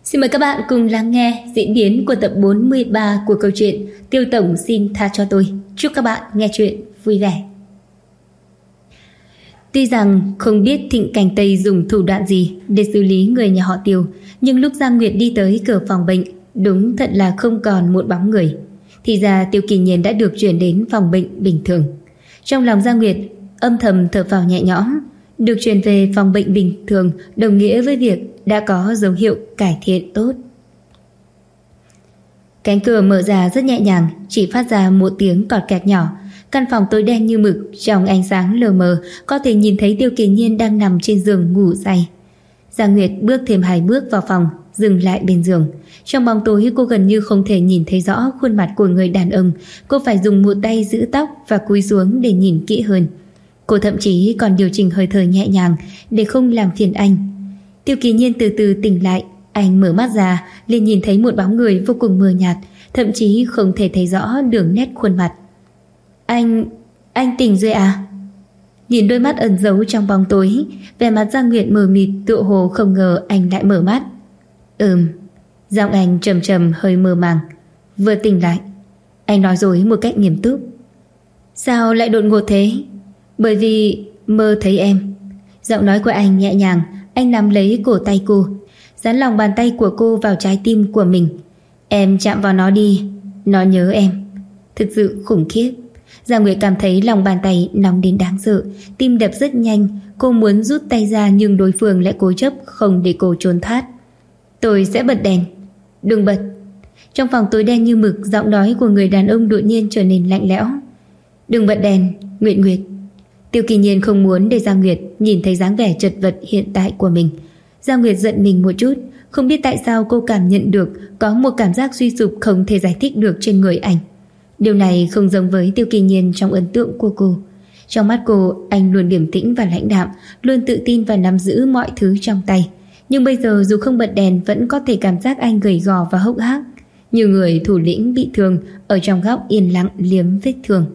Xin mời các bạn cùng lắng nghe diễn biến của tập 43 của câu chuyện Tiêu Tổng xin tha cho tôi. Chúc các bạn nghe chuyện vui vẻ. Tuy rằng không biết Thịnh Cảnh Tây dùng thủ đoạn gì để xử lý người nhà họ Tiêu, nhưng lúc Giang Nguyệt đi tới cửa phòng bệnh, đúng thật là không còn một bóng người. Thì ra Tiêu Kỳ Nhiên đã được chuyển đến phòng bệnh bình thường. Trong lòng Giang Nguyệt âm thầm thở phào nhẹ nhõm. Được chuyển về phòng bệnh bình thường đồng nghĩa với việc đã có dấu hiệu cải thiện tốt. Cánh cửa mở ra rất nhẹ nhàng, chỉ phát ra một tiếng cọt kẹt nhỏ. Căn phòng tối đen như mực, trong ánh sáng lờ mờ có thể nhìn thấy Tiêu Kỳ Nhiên đang nằm trên giường ngủ say. Giang Nguyệt bước thêm 2 bước vào phòng, dừng lại bên giường. Trong bóng tối cô gần như không thể nhìn thấy rõ khuôn mặt của người đàn ông. Cô phải dùng một tay giữ tóc và cúi xuống để nhìn kỹ hơn. Cô thậm chí còn điều chỉnh hơi thở nhẹ nhàng để không làm phiền anh. Tiêu Kỳ Nhiên từ từ tỉnh lại. Anh mở mắt ra liền nhìn thấy một bóng người vô cùng mờ nhạt, thậm chí không thể thấy rõ đường nét khuôn mặt. Anh tỉnh rồi à? Nhìn đôi mắt ẩn giấu trong bóng tối, vẻ mặt Giang Nguyệt mờ mịt, tựa hồ không ngờ anh lại mở mắt. Giọng anh trầm trầm hơi mơ màng. Vừa tỉnh lại. Anh nói dối một cách nghiêm túc. Sao lại đột ngột thế? Bởi vì mơ thấy em. Giọng nói của anh nhẹ nhàng. Anh nắm lấy cổ tay cô, dán lòng bàn tay của cô vào trái tim của mình. Em chạm vào nó đi, nó nhớ em. Thực sự khủng khiếp. Giang Nguyệt cảm thấy lòng bàn tay nóng đến đáng sợ, tim đập rất nhanh. Cô muốn rút tay ra nhưng đối phương lại cố chấp không để cô trốn thoát. Tôi sẽ bật đèn. Đừng bật. Trong phòng tối đen như mực, giọng nói của người đàn ông đột nhiên trở nên lạnh lẽo. Đừng bật đèn, Nguyệt Nguyệt. Tiêu Kỳ Nhiên không muốn để Giang Nguyệt nhìn thấy dáng vẻ chật vật hiện tại của mình. Giang Nguyệt giận mình một chút. Không biết tại sao cô cảm nhận được có một cảm giác suy sụp không thể giải thích được trên người anh. Điều này không giống với Tiêu Kỳ Nhiên trong ấn tượng của cô. Trong mắt cô, anh luôn điềm tĩnh và lãnh đạm, luôn tự tin và nắm giữ mọi thứ trong tay. Nhưng bây giờ dù không bật đèn vẫn có thể cảm giác anh gầy gò và hốc hác, như người thủ lĩnh bị thương ở trong góc yên lặng liếm vết thương.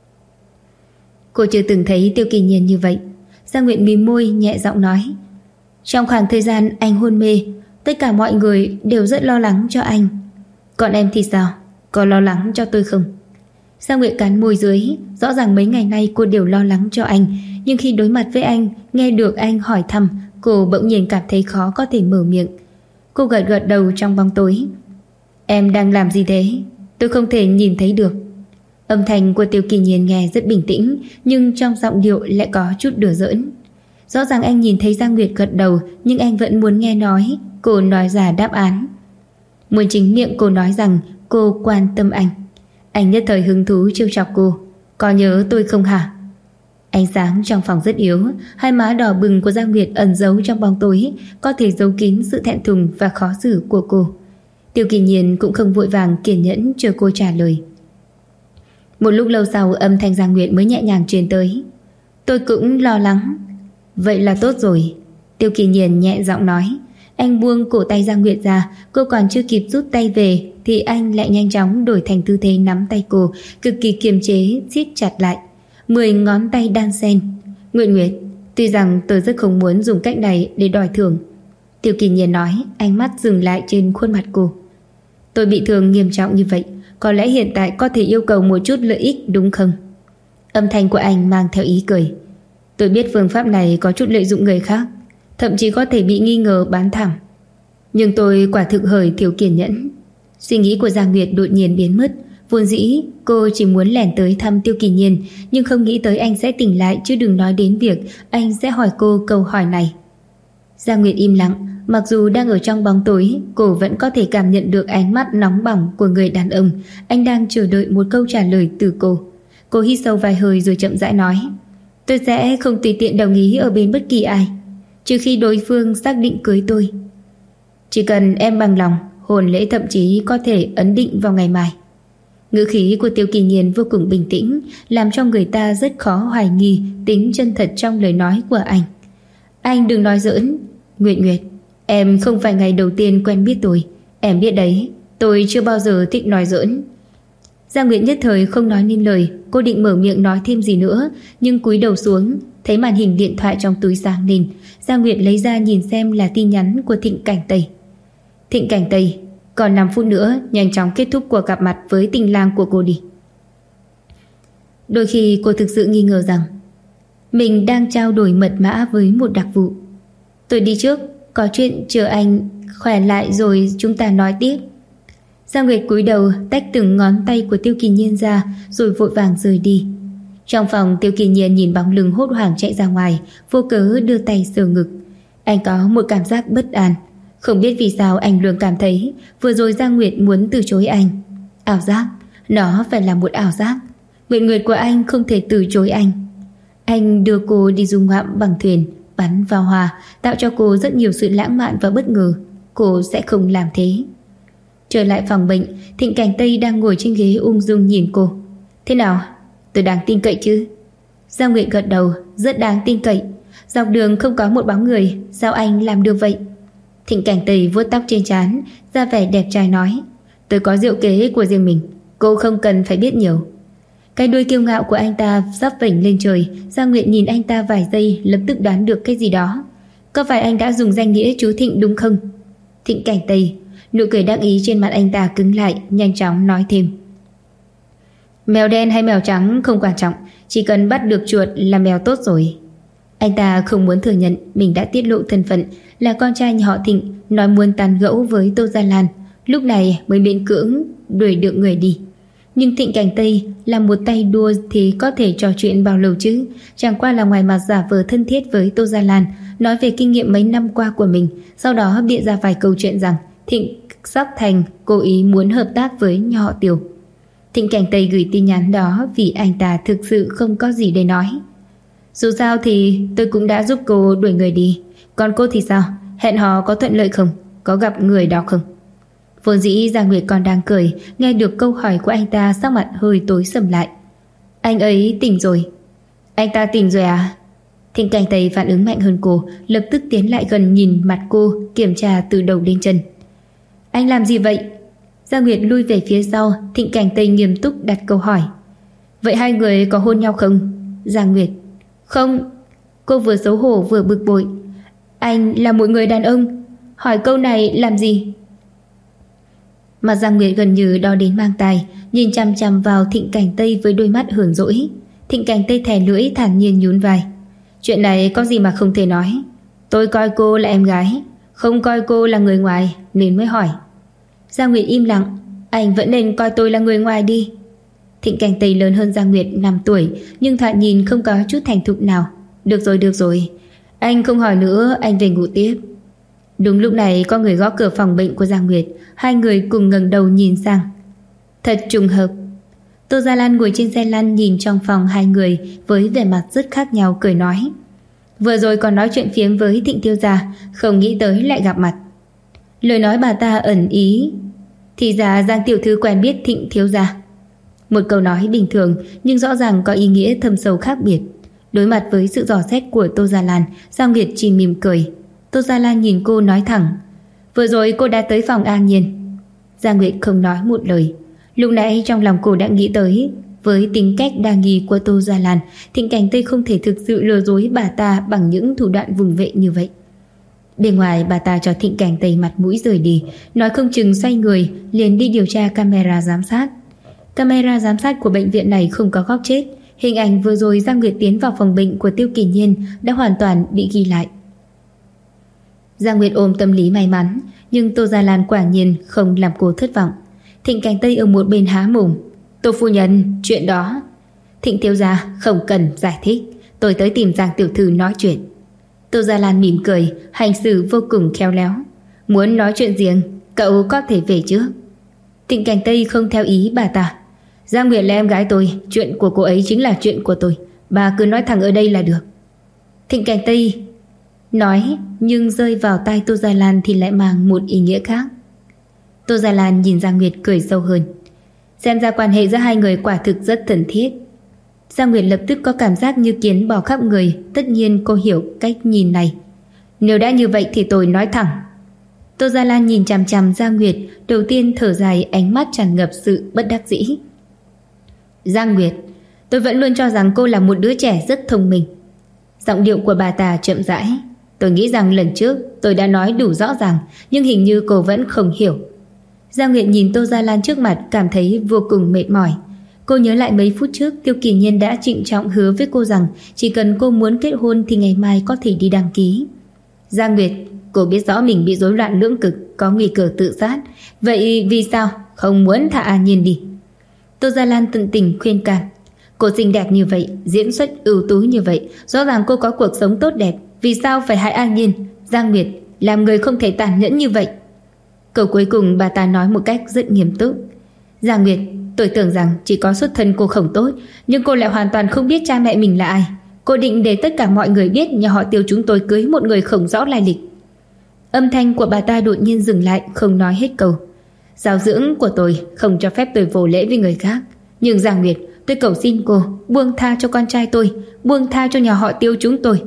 Cô chưa từng thấy Tiêu Kỳ Nhiên như vậy. Giang Nguyệt mím môi nhẹ giọng nói. Trong khoảng thời gian anh hôn mê, tất cả mọi người đều rất lo lắng cho anh. Còn em thì sao? Có lo lắng cho tôi không? Giang Nguyệt cắn môi dưới. Rõ ràng mấy ngày nay cô đều lo lắng cho anh, nhưng khi đối mặt với anh, nghe được anh hỏi thăm, cô bỗng nhiên cảm thấy khó có thể mở miệng. Cô gật gật đầu trong bóng tối. Em đang làm gì thế? Tôi không thể nhìn thấy được. Âm thanh của Tiêu Kỳ Nhiên nghe rất bình tĩnh, nhưng trong giọng điệu lại có chút đùa giỡn. Rõ ràng anh nhìn thấy Giang Nguyệt gật đầu, nhưng anh vẫn muốn nghe nói. Cô nói ra đáp án. Muốn chính miệng cô nói rằng cô quan tâm anh. Anh nhất thời hứng thú trêu chọc cô. Có nhớ tôi không hả? Ánh sáng trong phòng rất yếu. Hai má đỏ bừng của Giang Nguyệt ẩn giấu trong bóng tối, có thể giấu kín sự thẹn thùng và khó xử của cô. Tiêu Kỳ Nhiên cũng không vội vàng, kiên nhẫn chờ cô trả lời. Một lúc lâu sau, âm thanh Giang Nguyệt mới nhẹ nhàng truyền tới. Tôi cũng lo lắng. Vậy là tốt rồi. Tiêu Kỳ Nhiên nhẹ giọng nói. Anh buông cổ tay Giang Nguyệt ra. Cô còn chưa kịp rút tay về thì anh lại nhanh chóng đổi thành tư thế nắm tay cô, cực kỳ kiềm chế, siết chặt lại. 10 ngón tay đan xen. Nguyệt Nguyệt, tuy rằng tôi rất không muốn dùng cách này để đòi thưởng. Tiêu Kỳ Nhiên nói, ánh mắt dừng lại trên khuôn mặt cô. Tôi bị thương nghiêm trọng như vậy, có lẽ hiện tại có thể yêu cầu một chút lợi ích đúng không? Âm thanh của anh mang theo ý cười. Tôi biết phương pháp này có chút lợi dụng người khác, thậm chí có thể bị nghi ngờ bán thảm. Nhưng tôi quả thực hơi thiếu kiên nhẫn. Suy nghĩ của Giang Nguyệt đột nhiên biến mất. Vốn dĩ cô chỉ muốn lẻn tới thăm Tiêu Kỳ Nhiên, nhưng không nghĩ tới anh sẽ tỉnh lại, chứ đừng nói đến việc anh sẽ hỏi cô câu hỏi này. Giang Nguyệt im lặng. Mặc dù đang ở trong bóng tối, cô vẫn có thể cảm nhận được ánh mắt nóng bỏng của người đàn ông. Anh đang chờ đợi một câu trả lời từ cô. Cô hít sâu vài hơi rồi chậm rãi nói. Tôi sẽ không tùy tiện đồng ý ở bên bất kỳ ai, trừ khi đối phương xác định cưới tôi. Chỉ cần em bằng lòng, hôn lễ thậm chí có thể ấn định vào ngày mai. Ngữ khí của Tiêu Kỳ Nhiên vô cùng bình tĩnh, làm cho người ta rất khó hoài nghi tính chân thật trong lời nói của anh. Anh đừng nói giỡn. Nguyệt Nguyệt, em không phải ngày đầu tiên quen biết tôi. Em biết đấy, tôi chưa bao giờ thích nói giỡn. Giang Nguyệt nhất thời không nói nên lời. Cô định mở miệng nói thêm gì nữa, nhưng cúi đầu xuống, thấy màn hình điện thoại trong túi sáng lên. Giang Nguyệt lấy ra nhìn xem là tin nhắn của Thịnh Cảnh Tây. Thịnh Cảnh Tây, còn 5 phút nữa nhanh chóng kết thúc cuộc gặp mặt với tình lang của cô đi. Đôi khi cô thực sự nghi ngờ rằng mình đang trao đổi mật mã với một đặc vụ. Tôi đi trước, có chuyện chờ anh khỏe lại rồi chúng ta nói tiếp. Giang Nguyệt cúi đầu tách từng ngón tay của Tiêu Kỳ Nhiên ra rồi vội vàng rời đi. Trong phòng, Tiêu Kỳ Nhiên nhìn bóng lưng hốt hoảng chạy ra ngoài, vô cớ đưa tay sờ ngực. Anh có một cảm giác bất an. Không biết vì sao anh luôn cảm thấy vừa rồi Giang Nguyệt muốn từ chối anh. Ảo giác, nó phải là một ảo giác. Nguyện nguyệt của anh không thể từ chối anh. Anh đưa cô đi du ngoạn bằng thuyền, bắn vào hoa, tạo cho cô rất nhiều sự lãng mạn và bất ngờ. Cô sẽ không làm thế. Trở lại phòng bệnh, Thịnh Cảnh Tây đang ngồi trên ghế ung dung nhìn cô. Thế nào? Tôi đáng tin cậy chứ? Giang Nguyệt gật đầu, rất đáng tin cậy. Dọc đường không có một bóng người, sao anh làm được vậy? Thịnh Cảnh Tây vuốt tóc trên trán, ra vẻ đẹp trai nói, tôi có diệu kế của riêng mình, cô không cần phải biết nhiều. Cái đuôi kiêu ngạo của anh ta sắp vểnh lên trời. Giang Nguyệt nhìn anh ta vài giây, lập tức đoán được cái gì đó. Có phải anh đã dùng danh nghĩa chú Thịnh đúng không? Thịnh Cảnh Tây, nụ cười đắc ý trên mặt anh ta cứng lại, nhanh chóng nói thêm, mèo đen hay mèo trắng không quan trọng, chỉ cần bắt được chuột là mèo tốt rồi. Anh ta không muốn thừa nhận mình đã tiết lộ thân phận là con trai nhà họ Thịnh, nói muốn tán gẫu với Tô Gia Lan, lúc này mới miễn cưỡng đuổi được người đi. Nhưng Thịnh Cảnh Tây là một tay đua thì có thể trò chuyện bao lâu chứ? Chẳng qua là ngoài mặt giả vờ thân thiết với Tô Gia Lan, nói về kinh nghiệm mấy năm qua của mình, sau đó bịa ra vài câu chuyện rằng Thịnh sắp thành cố ý muốn hợp tác với nhà họ Tiêu. Thịnh Cảnh Tây gửi tin nhắn đó vì anh ta thực sự không có gì để nói. Dù sao thì tôi cũng đã giúp cô đuổi người đi. Còn cô thì sao? Hẹn hò có thuận lợi không? Có gặp người đó không? Vốn dĩ Giang Nguyệt còn đang cười, nghe được câu hỏi của anh ta sắc mặt hơi tối sầm lại. Anh ấy tỉnh rồi. Anh ta tỉnh rồi à? Thịnh Cảnh Tây phản ứng mạnh hơn cô, lập tức tiến lại gần nhìn mặt cô, kiểm tra từ đầu đến chân. Anh làm gì vậy? Giang Nguyệt lui về phía sau. Thịnh Cảnh Tây nghiêm túc đặt câu hỏi. Vậy hai người có hôn nhau không? Giang Nguyệt: Không. Cô vừa xấu hổ vừa bực bội. Anh là một người đàn ông, hỏi câu này làm gì? Mà Giang Nguyệt gần như đo đến mang tai, nhìn chăm chăm vào Thịnh Cảnh Tây với đôi mắt hờn dỗi. Thịnh Cảnh Tây thè lưỡi thản nhiên nhún vai. Chuyện này có gì mà không thể nói. Tôi coi cô là em gái, không coi cô là người ngoài nên mới hỏi. Giang Nguyệt im lặng. Anh vẫn nên coi tôi là người ngoài đi. Thịnh Cảnh Tây lớn hơn Giang Nguyệt 5 tuổi, nhưng thoạt nhìn không có chút thành thục nào. Được rồi, anh không hỏi nữa, anh về ngủ tiếp. Đúng lúc này có người gõ cửa phòng bệnh của Giang Nguyệt. Hai người cùng ngẩng đầu nhìn sang. Thật trùng hợp. Tô Gia Lan ngồi trên xe lăn nhìn trong phòng hai người với vẻ mặt rất khác nhau, cười nói, vừa rồi còn nói chuyện phiếm với Thịnh thiếu gia, không nghĩ tới lại gặp mặt. Lời nói bà ta ẩn ý, thì ra Giang tiểu thư quen biết Thịnh thiếu gia. Một câu nói bình thường nhưng rõ ràng có ý nghĩa thâm sâu khác biệt. Đối mặt với sự dò xét của Tô Gia Lan, Giang Nguyệt chỉ mỉm cười. Tô Gia Lan nhìn cô nói thẳng, vừa rồi cô đã tới phòng An Nhiên. Giang Nguyệt không nói một lời. Lúc nãy trong lòng cô đã nghĩ tới, với tính cách đa nghi của Tô Gia Lan, Thịnh Cảnh Tây không thể thực sự lừa dối bà ta bằng những thủ đoạn vùng vệ như vậy. Bên ngoài bà ta cho Thịnh Cảnh Tây mặt mũi rời đi, nói không chừng xoay người liền đi điều tra camera giám sát. Camera giám sát của bệnh viện này không có góc chết. Hình ảnh vừa rồi Giang Nguyệt tiến vào phòng bệnh của Tiêu Kỳ Nhiên đã hoàn toàn bị ghi lại. Giang Nguyệt ôm tâm lý may mắn, nhưng Tô Gia Lan quả nhiên không làm cô thất vọng. Thịnh Cảnh Tây ở một bên há mồm. Tô phu nhân, chuyện đó. Thịnh thiếu gia, không cần giải thích, tôi tới tìm Giang tiểu thư nói chuyện. Tô Gia Lan mỉm cười, hành xử vô cùng khéo léo. Muốn nói chuyện riêng, cậu có thể về trước. Thịnh Cảnh Tây không theo ý bà ta. Giang Nguyệt là em gái tôi, chuyện của cô ấy chính là chuyện của tôi, bà cứ nói thẳng ở đây là được. Thịnh Cảnh Tây nói, nhưng rơi vào tai Tô Gia Lan thì lại mang một ý nghĩa khác. Tô Gia Lan nhìn Giang Nguyệt cười sâu hơn. Xem ra quan hệ giữa hai người quả thực rất thân thiết. Giang Nguyệt lập tức có cảm giác như kiến bò khắp người. Tất nhiên cô hiểu cách nhìn này. Nếu đã như vậy thì tôi nói thẳng. Tô Gia Lan nhìn chằm chằm Giang Nguyệt, đầu tiên thở dài, ánh mắt tràn ngập sự bất đắc dĩ. Giang Nguyệt, tôi vẫn luôn cho rằng cô là một đứa trẻ rất thông minh. Giọng điệu của bà ta chậm rãi. Tôi nghĩ rằng lần trước tôi đã nói đủ rõ ràng, nhưng hình như cô vẫn không hiểu. Giang Nguyệt nhìn Tô Gia Lan trước mặt cảm thấy vô cùng mệt mỏi. Cô nhớ lại mấy phút trước Tiêu Kỳ Nhiên đã trịnh trọng hứa với cô rằng chỉ cần cô muốn kết hôn thì ngày mai có thể đi đăng ký. Giang Nguyệt, cô biết rõ mình bị rối loạn lưỡng cực, có nguy cơ tự sát. Vậy vì sao không muốn thả An Nhiên đi? Tô Gia Lan tận tình khuyên can. Cô xinh đẹp như vậy, diễn xuất ưu tú như vậy, rõ ràng cô có cuộc sống tốt đẹp, vì sao phải hại An Nhiên? Giang Nguyệt, làm người không thể tàn nhẫn như vậy. Câu cuối cùng bà ta nói một cách rất nghiêm túc. Giang Nguyệt, tôi tưởng rằng chỉ có xuất thân cô không tốt, nhưng cô lại hoàn toàn không biết cha mẹ mình là ai. Cô định để tất cả mọi người biết nhà họ Tiêu chúng tôi cưới một người không rõ lai lịch. Âm thanh của bà ta đột nhiên dừng lại, không nói hết câu. Giáo dưỡng của tôi không cho phép tôi vô lễ với người khác. Nhưng Giang Nguyệt, tôi cầu xin cô buông tha cho con trai tôi, buông tha cho nhà họ Tiêu chúng tôi.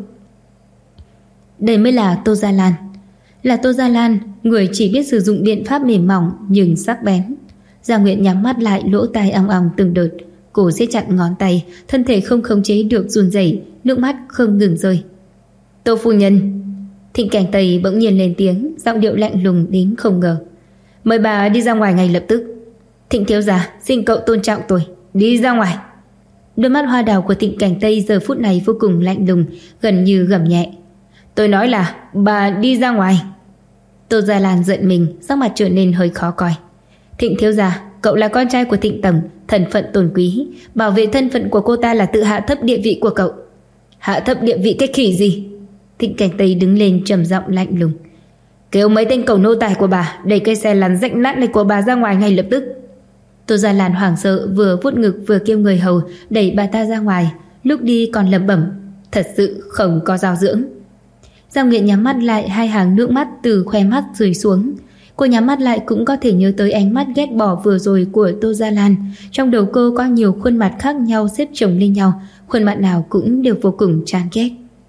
Đây mới là Tô Gia Lan. Là Tô Gia Lan, người chỉ biết sử dụng biện pháp mềm mỏng nhưng sắc bén. Giang Nguyệt nhắm mắt lại, lỗ tai ong ong từng đợt. Cô siết chặt ngón tay, thân thể không khống chế được run rẩy, nước mắt không ngừng rơi. Tô phu nhân. Thịnh Cảnh Tây bỗng nhiên lên tiếng, giọng điệu lạnh lùng đến không ngờ. Mời bà đi ra ngoài ngay lập tức. Thịnh thiếu gia, xin cậu tôn trọng tôi, đi ra ngoài. Đôi mắt hoa đào của Thịnh Cảnh Tây giờ phút này vô cùng lạnh lùng, gần như gầm nhẹ. Tôi nói là bà đi ra ngoài. Tô Gia Lan giận mình, sắc mặt trở nên hơi khó coi. Thịnh thiếu gia, cậu là con trai của Thịnh Tầm, thân phận tôn quý, bảo vệ thân phận của cô ta là tự hạ thấp địa vị của cậu. Hạ thấp địa vị cái khỉ gì? Thịnh Cảnh Tây đứng lên trầm giọng lạnh lùng. Kêu mấy tên cầu nô tài của bà đẩy cái xe lăn rách nát này của bà ra ngoài ngay lập tức. Tô Gia Lan hoảng sợ, vừa vuốt ngực vừa kêu người hầu đẩy bà ta ra ngoài, lúc đi còn lẩm bẩm, thật sự không có giáo dưỡng. Giang Nguyệt nhắm mắt lại, hai hàng nước mắt từ khóe mắt rơi xuống. Cô nhắm mắt lại cũng có thể nhớ tới ánh mắt ghét bỏ vừa rồi của Tô Gia Lan. Trong đầu cô có nhiều khuôn mặt khác nhau xếp chồng lên nhau, khuôn mặt nào cũng đều vô cùng chán ghét.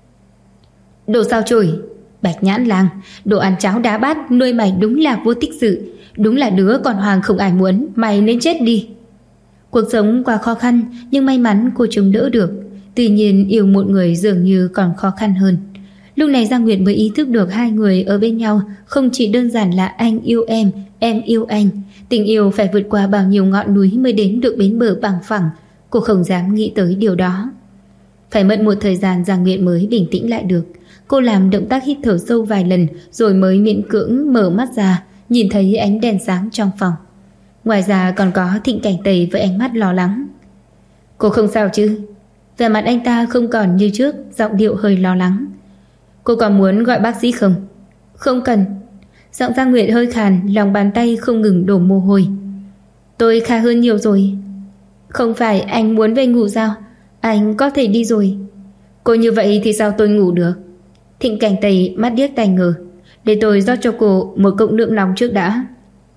Đồ sao chổi, Bạch Nhãn Lang, đồ ăn cháo đá bát, nuôi mày đúng là vô tích sự, đúng là đứa con hoàng không ai muốn, mày nên chết đi. Cuộc sống quá khó khăn, nhưng may mắn cô chống đỡ được. Tuy nhiên yêu một người dường như còn khó khăn hơn. Lúc này Giang Nguyệt mới ý thức được hai người ở bên nhau không chỉ đơn giản là anh yêu em yêu anh. Tình yêu phải vượt qua bao nhiêu ngọn núi mới đến được bến bờ bằng phẳng. Cô không dám nghĩ tới điều đó. Phải mất một thời gian Giang Nguyệt mới bình tĩnh lại được. Cô làm động tác hít thở sâu vài lần rồi mới miễn cưỡng mở mắt ra, nhìn thấy ánh đèn sáng trong phòng. Ngoài ra còn có Thịnh Cảnh Tây với ánh mắt lo lắng. Cô không sao chứ? Vẻ mặt anh ta không còn như trước, giọng điệu hơi lo lắng. Cô còn muốn gọi bác sĩ không? Không cần. Giọng Giang Nguyệt hơi khàn, lòng bàn tay không ngừng đổ mồ hôi. Tôi khá hơn nhiều rồi. Không phải anh muốn về ngủ sao? Anh có thể đi rồi. Cô như vậy thì sao tôi ngủ được? Thịnh Cảnh Tây mắt điếc tai ngơ. Để tôi rót cho cô một cốc nước nóng trước đã.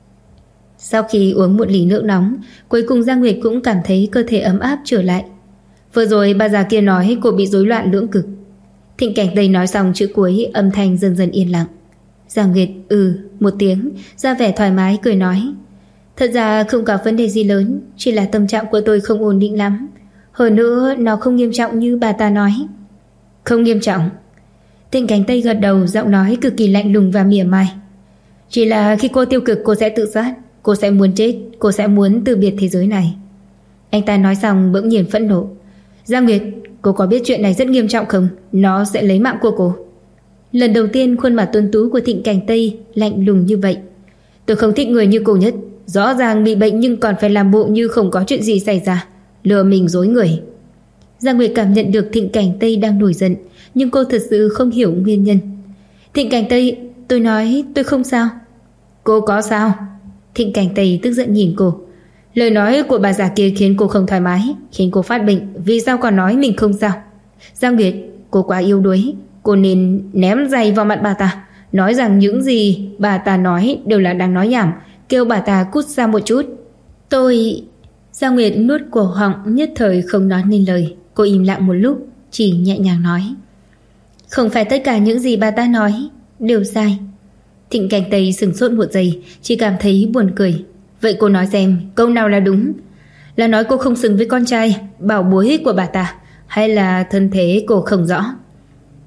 Sau khi uống một ly nước nóng, cuối cùng Giang Nguyệt cũng cảm thấy cơ thể ấm áp trở lại. Vừa rồi bà già kia nói cô bị rối loạn lưỡng cực. Thịnh Cảnh Tây nói xong chữ cuối, âm thanh dần dần yên lặng. Giang Nguyệt một tiếng, ra vẻ thoải mái cười nói. Thật ra không có vấn đề gì lớn, chỉ là tâm trạng của tôi không ổn định lắm. Hơn nữa nó không nghiêm trọng như bà ta nói. Không nghiêm trọng. Thịnh Cảnh Tây gật đầu, giọng nói cực kỳ lạnh lùng và mỉa mai. Chỉ là khi cô tiêu cực cô sẽ tự sát, cô sẽ muốn chết, cô sẽ muốn từ biệt thế giới này. Anh ta nói xong bỗng nhiên phẫn nộ. Giang Nguyệt, cô có biết chuyện này rất nghiêm trọng không? Nó sẽ lấy mạng của cô. Lần đầu tiên khuôn mặt tuấn tú của Thịnh Cảnh Tây lạnh lùng như vậy. Tôi không thích người như cô nhất. Rõ ràng bị bệnh nhưng còn phải làm bộ như không có chuyện gì xảy ra, lừa mình dối người. Giang Nguyệt cảm nhận được Thịnh Cảnh Tây đang nổi giận, nhưng cô thật sự không hiểu nguyên nhân. Thịnh Cảnh Tây, tôi nói tôi không sao. Cô có sao? Thịnh Cảnh Tây tức giận nhìn cô. Lời nói của bà già kia khiến cô không thoải mái, khiến cô phát bệnh, vì sao còn nói mình không sao? Giang Nguyệt, cô quá yếu đuối, cô nên ném giày vào mặt bà ta, nói rằng những gì bà ta nói đều là đang nói nhảm, kêu bà ta cút ra một chút. Tôi... Giang Nguyệt nuốt cổ họng, nhất thời không nói nên lời. Cô im lặng một lúc, chỉ nhẹ nhàng nói. Không phải tất cả những gì bà ta nói đều sai. Thịnh Cảnh Tây sửng sốt một giây, chỉ cảm thấy buồn cười. Vậy cô nói xem, câu nào là đúng? Là nói cô không xứng với con trai bảo bối của bà ta, hay là thân thế cô không rõ?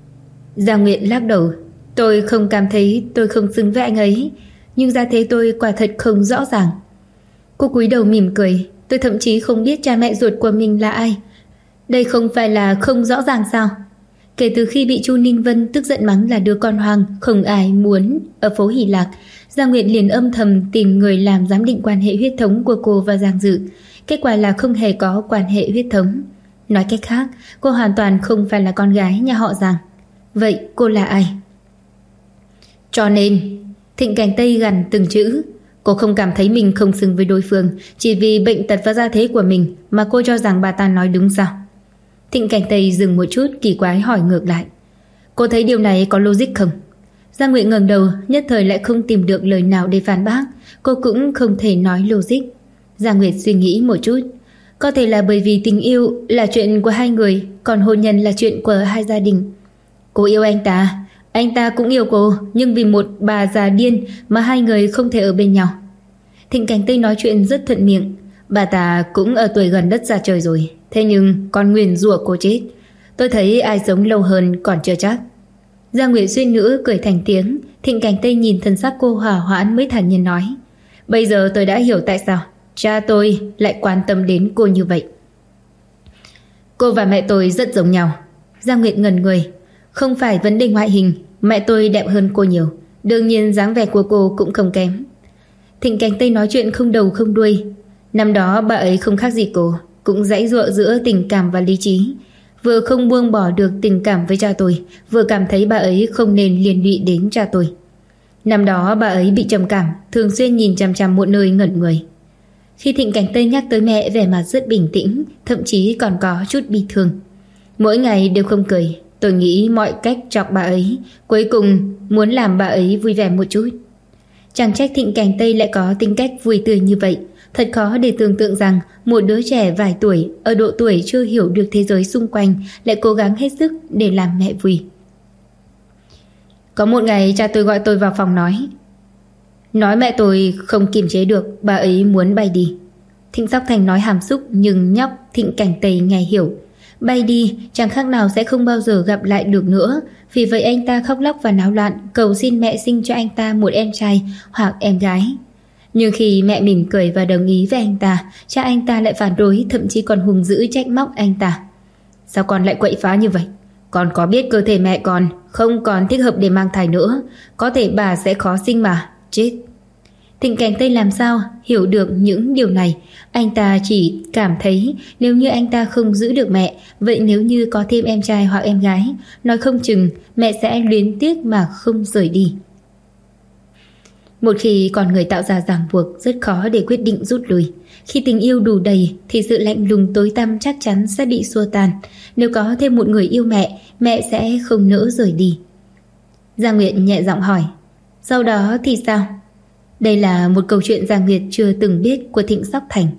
Giang Nguyệt lắc đầu. Tôi không cảm thấy tôi không xứng với anh ấy, nhưng ra thế tôi quả thật không rõ ràng. Cô cúi đầu mỉm cười. Tôi thậm chí không biết cha mẹ ruột của mình là ai. Đây không phải là không rõ ràng sao? Kể từ khi bị Chu Ninh Vân tức giận mắng là đứa con hoang không ai muốn ở phố Hỷ Lạc, Giang Nguyệt liền âm thầm tìm người làm giám định quan hệ huyết thống của cô và Giang Dự. Kết quả là không hề có quan hệ huyết thống. Nói cách khác, cô hoàn toàn không phải là con gái nhà họ Giang. Vậy cô là ai? Cho nên, Thịnh Cảnh Tây gằn từng chữ. Cô không cảm thấy mình không xứng với đối phương chỉ vì bệnh tật và gia thế của mình mà cô cho rằng bà ta nói đúng sao? Thịnh Cảnh Tây dừng một chút kỳ quái hỏi ngược lại. Cô thấy điều này có logic không? Giang Nguyệt ngẩng đầu, nhất thời lại không tìm được lời nào để phản bác. Cô cũng không thể nói logic. Giang Nguyệt suy nghĩ một chút. Có thể là bởi vì tình yêu là chuyện của hai người, còn hôn nhân là chuyện của hai gia đình. Cô yêu anh ta cũng yêu cô, nhưng vì một bà già điên mà hai người không thể ở bên nhau. Thịnh Cảnh Tây nói chuyện rất thuận miệng. Bà ta cũng ở tuổi gần đất ra trời rồi, thế nhưng còn nguyền rủa cô chết. Tôi thấy ai sống lâu hơn còn chưa chắc. Giang Nguyệt suýt nữa cười thành tiếng. Thịnh Cảnh Tây nhìn thân sắc cô hòa hoãn mới thản nhiên nói. Bây giờ tôi đã hiểu tại sao cha tôi lại quan tâm đến cô như vậy. Cô và mẹ tôi rất giống nhau. Giang Nguyệt ngẩn người. Không phải vấn đề ngoại hình, mẹ tôi đẹp hơn cô nhiều, đương nhiên dáng vẻ của cô cũng không kém. Thịnh Cảnh Tây nói chuyện không đầu không đuôi. Năm đó bà ấy không khác gì cô, cũng giãy giụa giữa tình cảm và lý trí. Vừa không buông bỏ được tình cảm với cha tôi, vừa cảm thấy bà ấy không nên liên lụy đến cha tôi. Năm đó bà ấy bị trầm cảm, thường xuyên nhìn chằm chằm một nơi ngẩn người. Khi Thịnh Cảnh Tây nhắc tới mẹ, vẻ mặt rất bình tĩnh, thậm chí còn có chút bi thương. Mỗi ngày đều không cười. Tôi nghĩ mọi cách chọc bà ấy, cuối cùng muốn làm bà ấy vui vẻ một chút. Chẳng trách Thịnh Cảnh Tây lại có tính cách vui tươi như vậy. Thật khó để tưởng tượng rằng một đứa trẻ vài tuổi, ở độ tuổi chưa hiểu được thế giới xung quanh, lại cố gắng hết sức để làm mẹ vui. Có một ngày cha tôi gọi tôi vào phòng nói mẹ tôi không kiềm chế được, bà ấy muốn bay đi. Thịnh Sóc Thành nói hàm xúc, nhưng nhóc Thịnh Cảnh Tây nghe hiểu. Bay đi chẳng khác nào sẽ không bao giờ gặp lại được nữa. Vì vậy anh ta khóc lóc và náo loạn, cầu xin mẹ sinh cho anh ta một em trai hoặc em gái. Nhưng khi mẹ mỉm cười và đồng ý với anh ta, cha anh ta lại phản đối, thậm chí còn hung dữ trách móc anh ta. Sao con lại quậy phá như vậy? Con có biết cơ thể mẹ con không còn thích hợp để mang thai nữa, có thể bà sẽ khó sinh mà. Chết. Thịnh Cảnh Tây làm sao hiểu được những điều này. Anh ta chỉ cảm thấy nếu như anh ta không giữ được mẹ, vậy nếu như có thêm em trai hoặc em gái, nói không chừng mẹ sẽ luyến tiếc mà không rời đi. Một khi con người tạo ra ràng buộc, rất khó để quyết định rút lui. Khi tình yêu đủ đầy thì sự lạnh lùng tối tăm chắc chắn sẽ bị xua tan. Nếu có thêm một người yêu mẹ, mẹ sẽ không nỡ rời đi. Giang Nguyệt nhẹ giọng hỏi. Sau đó thì sao? Đây là một câu chuyện Giang Nguyệt chưa từng biết của Thịnh Sóc Thành.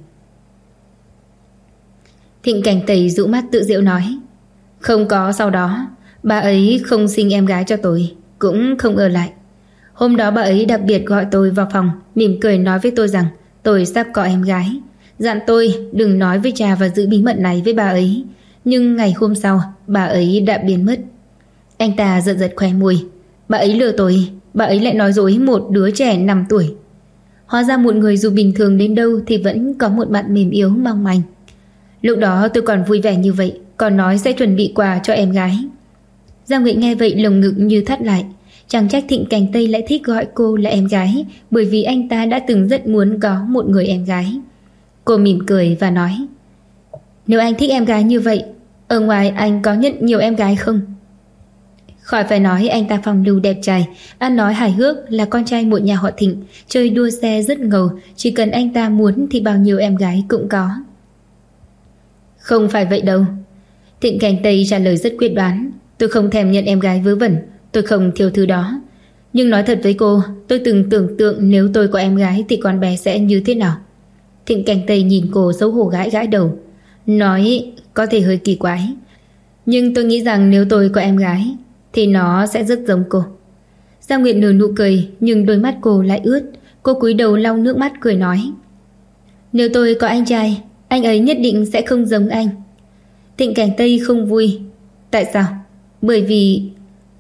Thịnh Cảnh Tây dụ mắt tự giễu nói. Không có sau đó. Bà ấy không sinh em gái cho tôi, cũng không ở lại. Hôm đó bà ấy đặc biệt gọi tôi vào phòng, mỉm cười nói với tôi rằng tôi sắp có em gái, dặn tôi đừng nói với cha và giữ bí mật này với bà ấy. Nhưng ngày hôm sau bà ấy đã biến mất. Anh ta giật giật khóe môi. Bà ấy lừa tôi, bà ấy lại nói dối một đứa trẻ 5 tuổi. Hóa ra một người dù bình thường đến đâu thì vẫn có một mặt mềm yếu mong manh. Lúc đó tôi còn vui vẻ như vậy, còn nói sẽ chuẩn bị quà cho em gái. Giang Nguyệt nghe vậy lồng ngực như thắt lại. Chẳng trách Thịnh Cảnh Tây lại thích gọi cô là em gái, bởi vì anh ta đã từng rất muốn có một người em gái. Cô mỉm cười và nói. Nếu anh thích em gái như vậy, ở ngoài anh có nhận nhiều em gái không? Khỏi phải nói, anh ta phong lưu đẹp trai, ăn nói hài hước, là con trai một nhà họ Thịnh, chơi đua xe rất ngầu, chỉ cần anh ta muốn thì bao nhiêu em gái cũng có. Không phải vậy đâu. Thịnh Cảnh Tây trả lời rất quyết đoán. Tôi không thèm nhận em gái vớ vẩn, tôi không thiếu thứ đó. Nhưng nói thật với cô, tôi từng tưởng tượng nếu tôi có em gái thì con bé sẽ như thế nào. Thịnh Cảnh Tây nhìn cô xấu hổ gãi gãi đầu, nói có thể hơi kỳ quái, nhưng tôi nghĩ rằng nếu tôi có em gái thì nó sẽ rất giống cô. Giang Nguyệt nở nụ cười, nhưng đôi mắt cô lại ướt. Cô cúi đầu lau nước mắt cười nói. Nếu tôi có anh trai, anh ấy nhất định sẽ không giống anh. Thịnh Cảnh Tây không vui. Tại sao? Bởi vì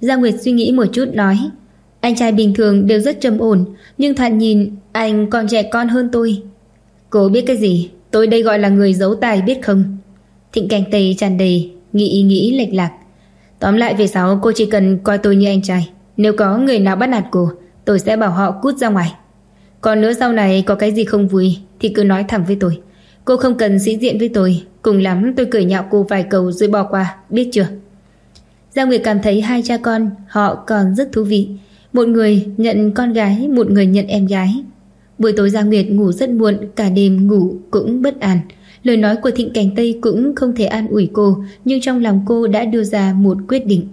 Giang Nguyệt suy nghĩ một chút nói, anh trai bình thường đều rất trầm ổn, nhưng thoạt nhìn anh còn trẻ con hơn tôi. Cô biết cái gì? Tôi đây gọi là người giấu tài biết không? Thịnh Cảnh Tây tràn đầy ý nghĩ lệch lạc. Tóm lại về sau cô chỉ cần coi tôi như anh trai. Nếu có người nào bắt nạt cô, tôi sẽ bảo họ cút ra ngoài. Còn nữa sau này có cái gì không vui thì cứ nói thẳng với tôi. Cô không cần sĩ diện với tôi. Cùng lắm tôi cười nhạo cô vài câu rồi bỏ qua, biết chưa? Giang Nguyệt cảm thấy hai cha con họ còn rất thú vị. Một người nhận con gái, một người nhận em gái. Buổi tối Giang Nguyệt ngủ rất muộn, cả đêm ngủ cũng bất an. Lời nói của Thịnh Cảnh Tây cũng không thể an ủi cô, nhưng trong lòng cô đã đưa ra một quyết định.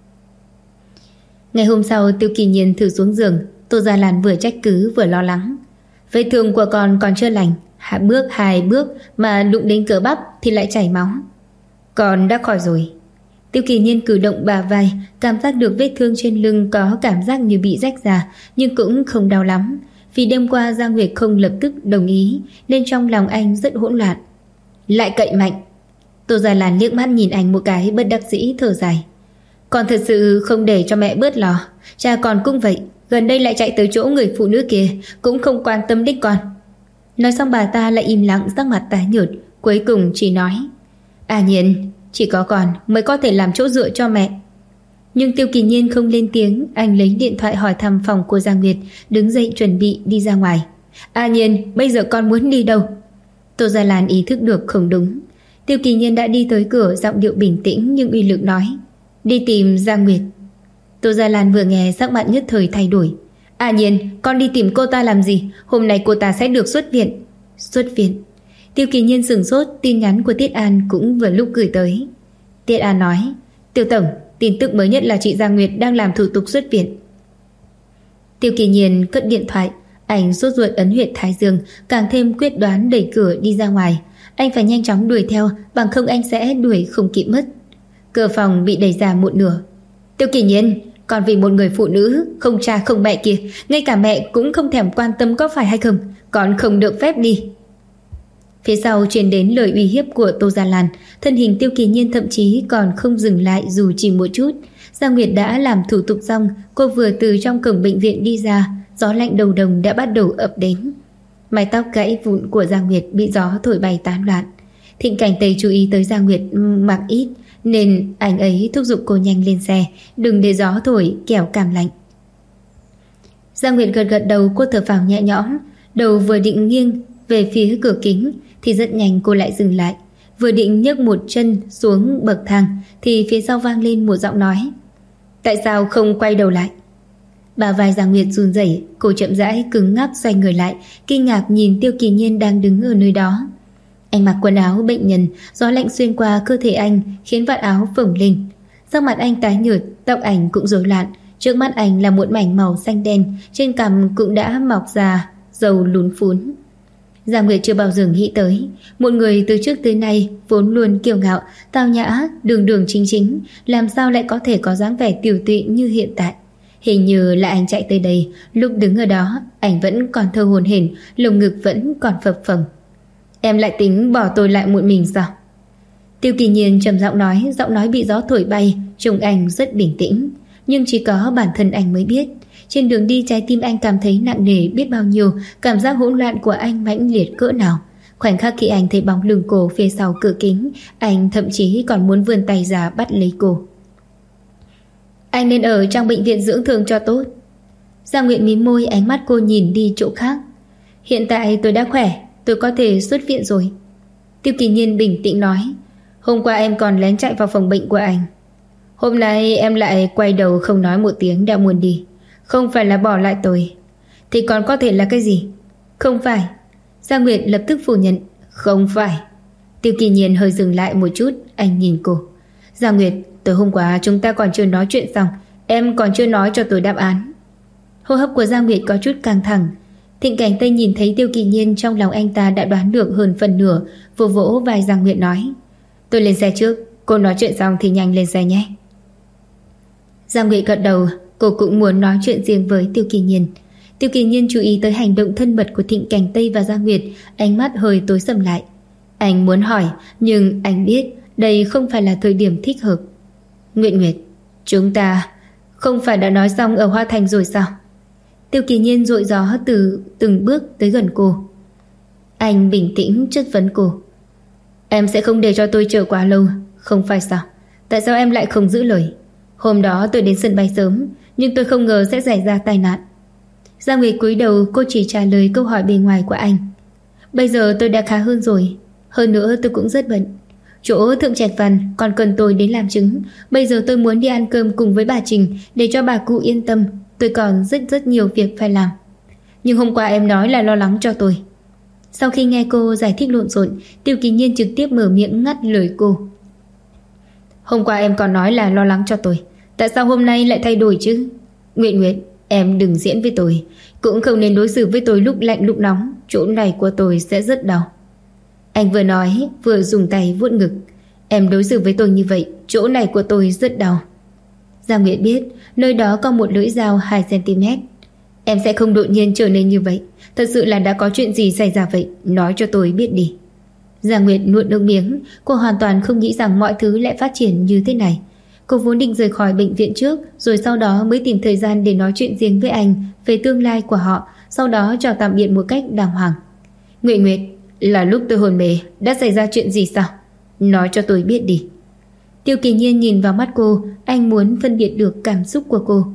Ngày hôm sau Tiêu Kỳ Nhiên thử xuống giường. Tô Gia Lan vừa trách cứ vừa lo lắng. Vết thương của con còn chưa lành, hai bước mà đụng đến cơ bắp thì lại chảy máu. Con đã khỏi rồi. Tiêu Kỳ Nhiên cử động bả vai, cảm giác được vết thương trên lưng có cảm giác như bị rách ra, nhưng cũng không đau lắm. Vì đêm qua Giang Nguyệt không lập tức đồng ý, nên trong lòng anh rất hỗn loạn. Lại cậy mạnh. Tô Gia Lan liếc mắt nhìn anh một cái, bất đắc dĩ thở dài. Con thật sự không để cho mẹ bớt lo. Cha con cũng vậy, gần đây lại chạy tới chỗ người phụ nữ kia, cũng không quan tâm đích con. Nói xong bà ta lại im lặng, sắc mặt tái nhợt, cuối cùng chỉ nói, Nhiên, chỉ có con mới có thể làm chỗ dựa cho mẹ. Nhưng Tiêu Kỳ Nhiên không lên tiếng. Anh lấy điện thoại hỏi thăm phòng của Giang Nguyệt, đứng dậy chuẩn bị đi ra ngoài. Nhiên, bây giờ con muốn đi đâu? Tô Gia Lan ý thức được không đúng. Tiêu Kỳ Nhiên đã đi tới cửa, giọng điệu bình tĩnh nhưng uy lực nói, đi tìm Giang Nguyệt. Tô Gia Lan vừa nghe sắc mặt nhất thời thay đổi. Nhiên, con đi tìm cô ta làm gì? Hôm nay cô ta sẽ được xuất viện. Xuất viện? Tiêu Kỳ Nhiên sửng sốt. Tin nhắn của Tiết An cũng vừa lúc gửi tới. Tiết An nói, Tiêu tổng, tin tức mới nhất là chị Giang Nguyệt đang làm thủ tục xuất viện. Tiêu Kỳ Nhiên cất điện thoại. Anh sốt ruột ấn huyệt thái dương, càng thêm quyết đoán đẩy cửa đi ra ngoài. Anh phải nhanh chóng đuổi theo, bằng không anh sẽ đuổi không kịp mất. Cửa phòng bị đẩy ra một nửa. Tiêu Kỳ Nhiên, còn vì một người phụ nữ không cha không mẹ kia, ngay cả mẹ cũng không thèm quan tâm có phải hay không, còn không được phép đi. Phía sau truyền đến lời uy hiếp của Tô Gia Lan. Thân hình Tiêu Kỳ Nhiên thậm chí còn không dừng lại dù chỉ một chút. Giang Nguyệt đã làm thủ tục xong. Cô vừa từ trong cổng bệnh viện đi ra, gió lạnh đầu đồng đã bắt đầu ập đến. Mái tóc gãy vụn của Giang Nguyệt bị gió thổi bay tán loạn. Thịnh Cảnh Tây chú ý tới Giang Nguyệt mặc ít, nên anh ấy thúc giục cô nhanh lên xe, đừng để gió thổi kẻo cảm lạnh. Giang Nguyệt gật gật đầu. Cô thở phào nhẹ nhõm, đầu vừa định nghiêng về phía cửa kính thì rất nhanh cô lại dừng lại. Vừa định nhấc một chân xuống bậc thang thì phía sau vang lên một giọng nói, tại sao không quay đầu lại? Bả vai Giang Nguyệt run rẩy, cô chậm rãi cứng ngắc xoay người lại, kinh ngạc nhìn Tiêu Kỳ Nhiên đang đứng ở nơi đó. Anh mặc quần áo bệnh nhân, gió lạnh xuyên qua cơ thể anh khiến vạt áo phồng lên. Sắc mặt anh tái nhợt, tóc ảnh cũng rối loạn. Trước mắt anh là một mảnh màu xanh đen, trên cằm cũng đã mọc ra râu lún phún. Giang Nguyệt chưa bao giờ nghĩ tới, một người từ trước tới nay vốn luôn kiêu ngạo, tao nhã, đường đường chính chính, làm sao lại có thể có dáng vẻ tiểu tụy như hiện tại. Hình như là anh chạy tới đây, lúc đứng ở đó anh vẫn còn thơ hổn hển, lồng ngực vẫn còn phập phồng. Em lại tính bỏ tôi lại một mình sao? Tiêu Kỳ Nhiên trầm giọng nói, giọng nói bị gió thổi bay, trông anh rất bình tĩnh, nhưng chỉ có bản thân anh mới biết. Trên đường đi trái tim anh cảm thấy nặng nề biết bao nhiêu, cảm giác hỗn loạn của anh mãnh liệt cỡ nào. Khoảnh khắc khi anh thấy bóng lưng cô phía sau cửa kính, anh thậm chí còn muốn vươn tay ra bắt lấy cô. Anh nên ở trong bệnh viện dưỡng thương cho tốt. Giang Nguyệt mím môi, ánh mắt cô nhìn đi chỗ khác. Hiện tại tôi đã khỏe, tôi có thể xuất viện rồi. Tiêu Kỳ Nhiên bình tĩnh nói, hôm qua em còn lén chạy vào phòng bệnh của anh. Hôm nay em lại quay đầu không nói một tiếng đã muốn đi. Không phải là bỏ lại tôi, thì còn có thể là cái gì? Không phải. Giang Nguyệt lập tức phủ nhận, không phải. Tiêu Kỳ Nhiên hơi dừng lại một chút, anh nhìn cô. Giang Nguyệt, tối hôm qua chúng ta còn chưa nói chuyện xong, em còn chưa nói cho tôi đáp án. Hô hấp của Giang Nguyệt có chút căng thẳng. Thịnh Cảnh Tây nhìn thấy Tiêu Kỳ Nhiên, trong lòng anh ta đã đoán được hơn phần nửa, vỗ vỗ vai Giang Nguyệt nói, tôi lên xe trước, cô nói chuyện xong thì nhanh lên xe nhé. Giang Nguyệt gật đầu. Cô cũng muốn nói chuyện riêng với Tiêu Kỳ Nhiên. Tiêu Kỳ Nhiên chú ý tới hành động thân mật của Thịnh Cảnh Tây và Giang Nguyệt, ánh mắt hơi tối sầm lại. Anh muốn hỏi, nhưng anh biết đây không phải là thời điểm thích hợp. Nguyệt Nguyệt, chúng ta Không phải đã nói xong ở Hoa Thành rồi sao? Tiêu Kỳ Nhiên dội gió từ từng bước tới gần cô. Anh bình tĩnh chất vấn cô. Em sẽ không để cho tôi chờ quá lâu, không phải sao? Tại sao em lại không giữ lời? Hôm đó tôi đến sân bay sớm, nhưng tôi không ngờ sẽ xảy ra tai nạn. Giang Nguyệt cúi đầu, cô chỉ trả lời câu hỏi bề ngoài của anh. Bây giờ tôi đã khá hơn rồi. Hơn nữa tôi cũng rất bận. Chỗ Thượng Trạch Văn còn cần tôi đến làm chứng. Bây giờ tôi muốn đi ăn cơm cùng với bà Trình để cho bà cụ yên tâm. Tôi còn rất nhiều việc phải làm. Nhưng hôm qua em nói là lo lắng cho tôi. Sau khi nghe cô giải thích lộn xộn, Tiêu Kỳ Nhiên trực tiếp mở miệng ngắt lời cô. Hôm qua em còn nói là lo lắng cho tôi, tại sao hôm nay lại thay đổi chứ? Nguyệt Nguyệt, em đừng diễn với tôi. Cũng không nên đối xử với tôi lúc lạnh lúc nóng. Chỗ này của tôi sẽ rất đau. Anh vừa nói vừa dùng tay vuốt ngực. Em đối xử với tôi như vậy, chỗ này của tôi rất đau. Giang Nguyệt biết nơi đó có một lưỡi dao 2cm. Em sẽ không đột nhiên trở nên như vậy. Thật sự là đã có chuyện gì xảy ra vậy? Nói cho tôi biết đi. Giang Nguyệt nuốt nước miếng. Cô hoàn toàn không nghĩ rằng mọi thứ lại phát triển như thế này. Cô vốn định rời khỏi bệnh viện trước, rồi sau đó mới tìm thời gian để nói chuyện riêng với anh về tương lai của họ, sau đó chào tạm biệt một cách đàng hoàng. Nguyệt Nguyệt, là lúc tôi hôn mê đã xảy ra chuyện gì sao? Nói cho tôi biết đi. Tiêu Kỳ Nhiên nhìn vào mắt cô, anh muốn phân biệt được cảm xúc của cô.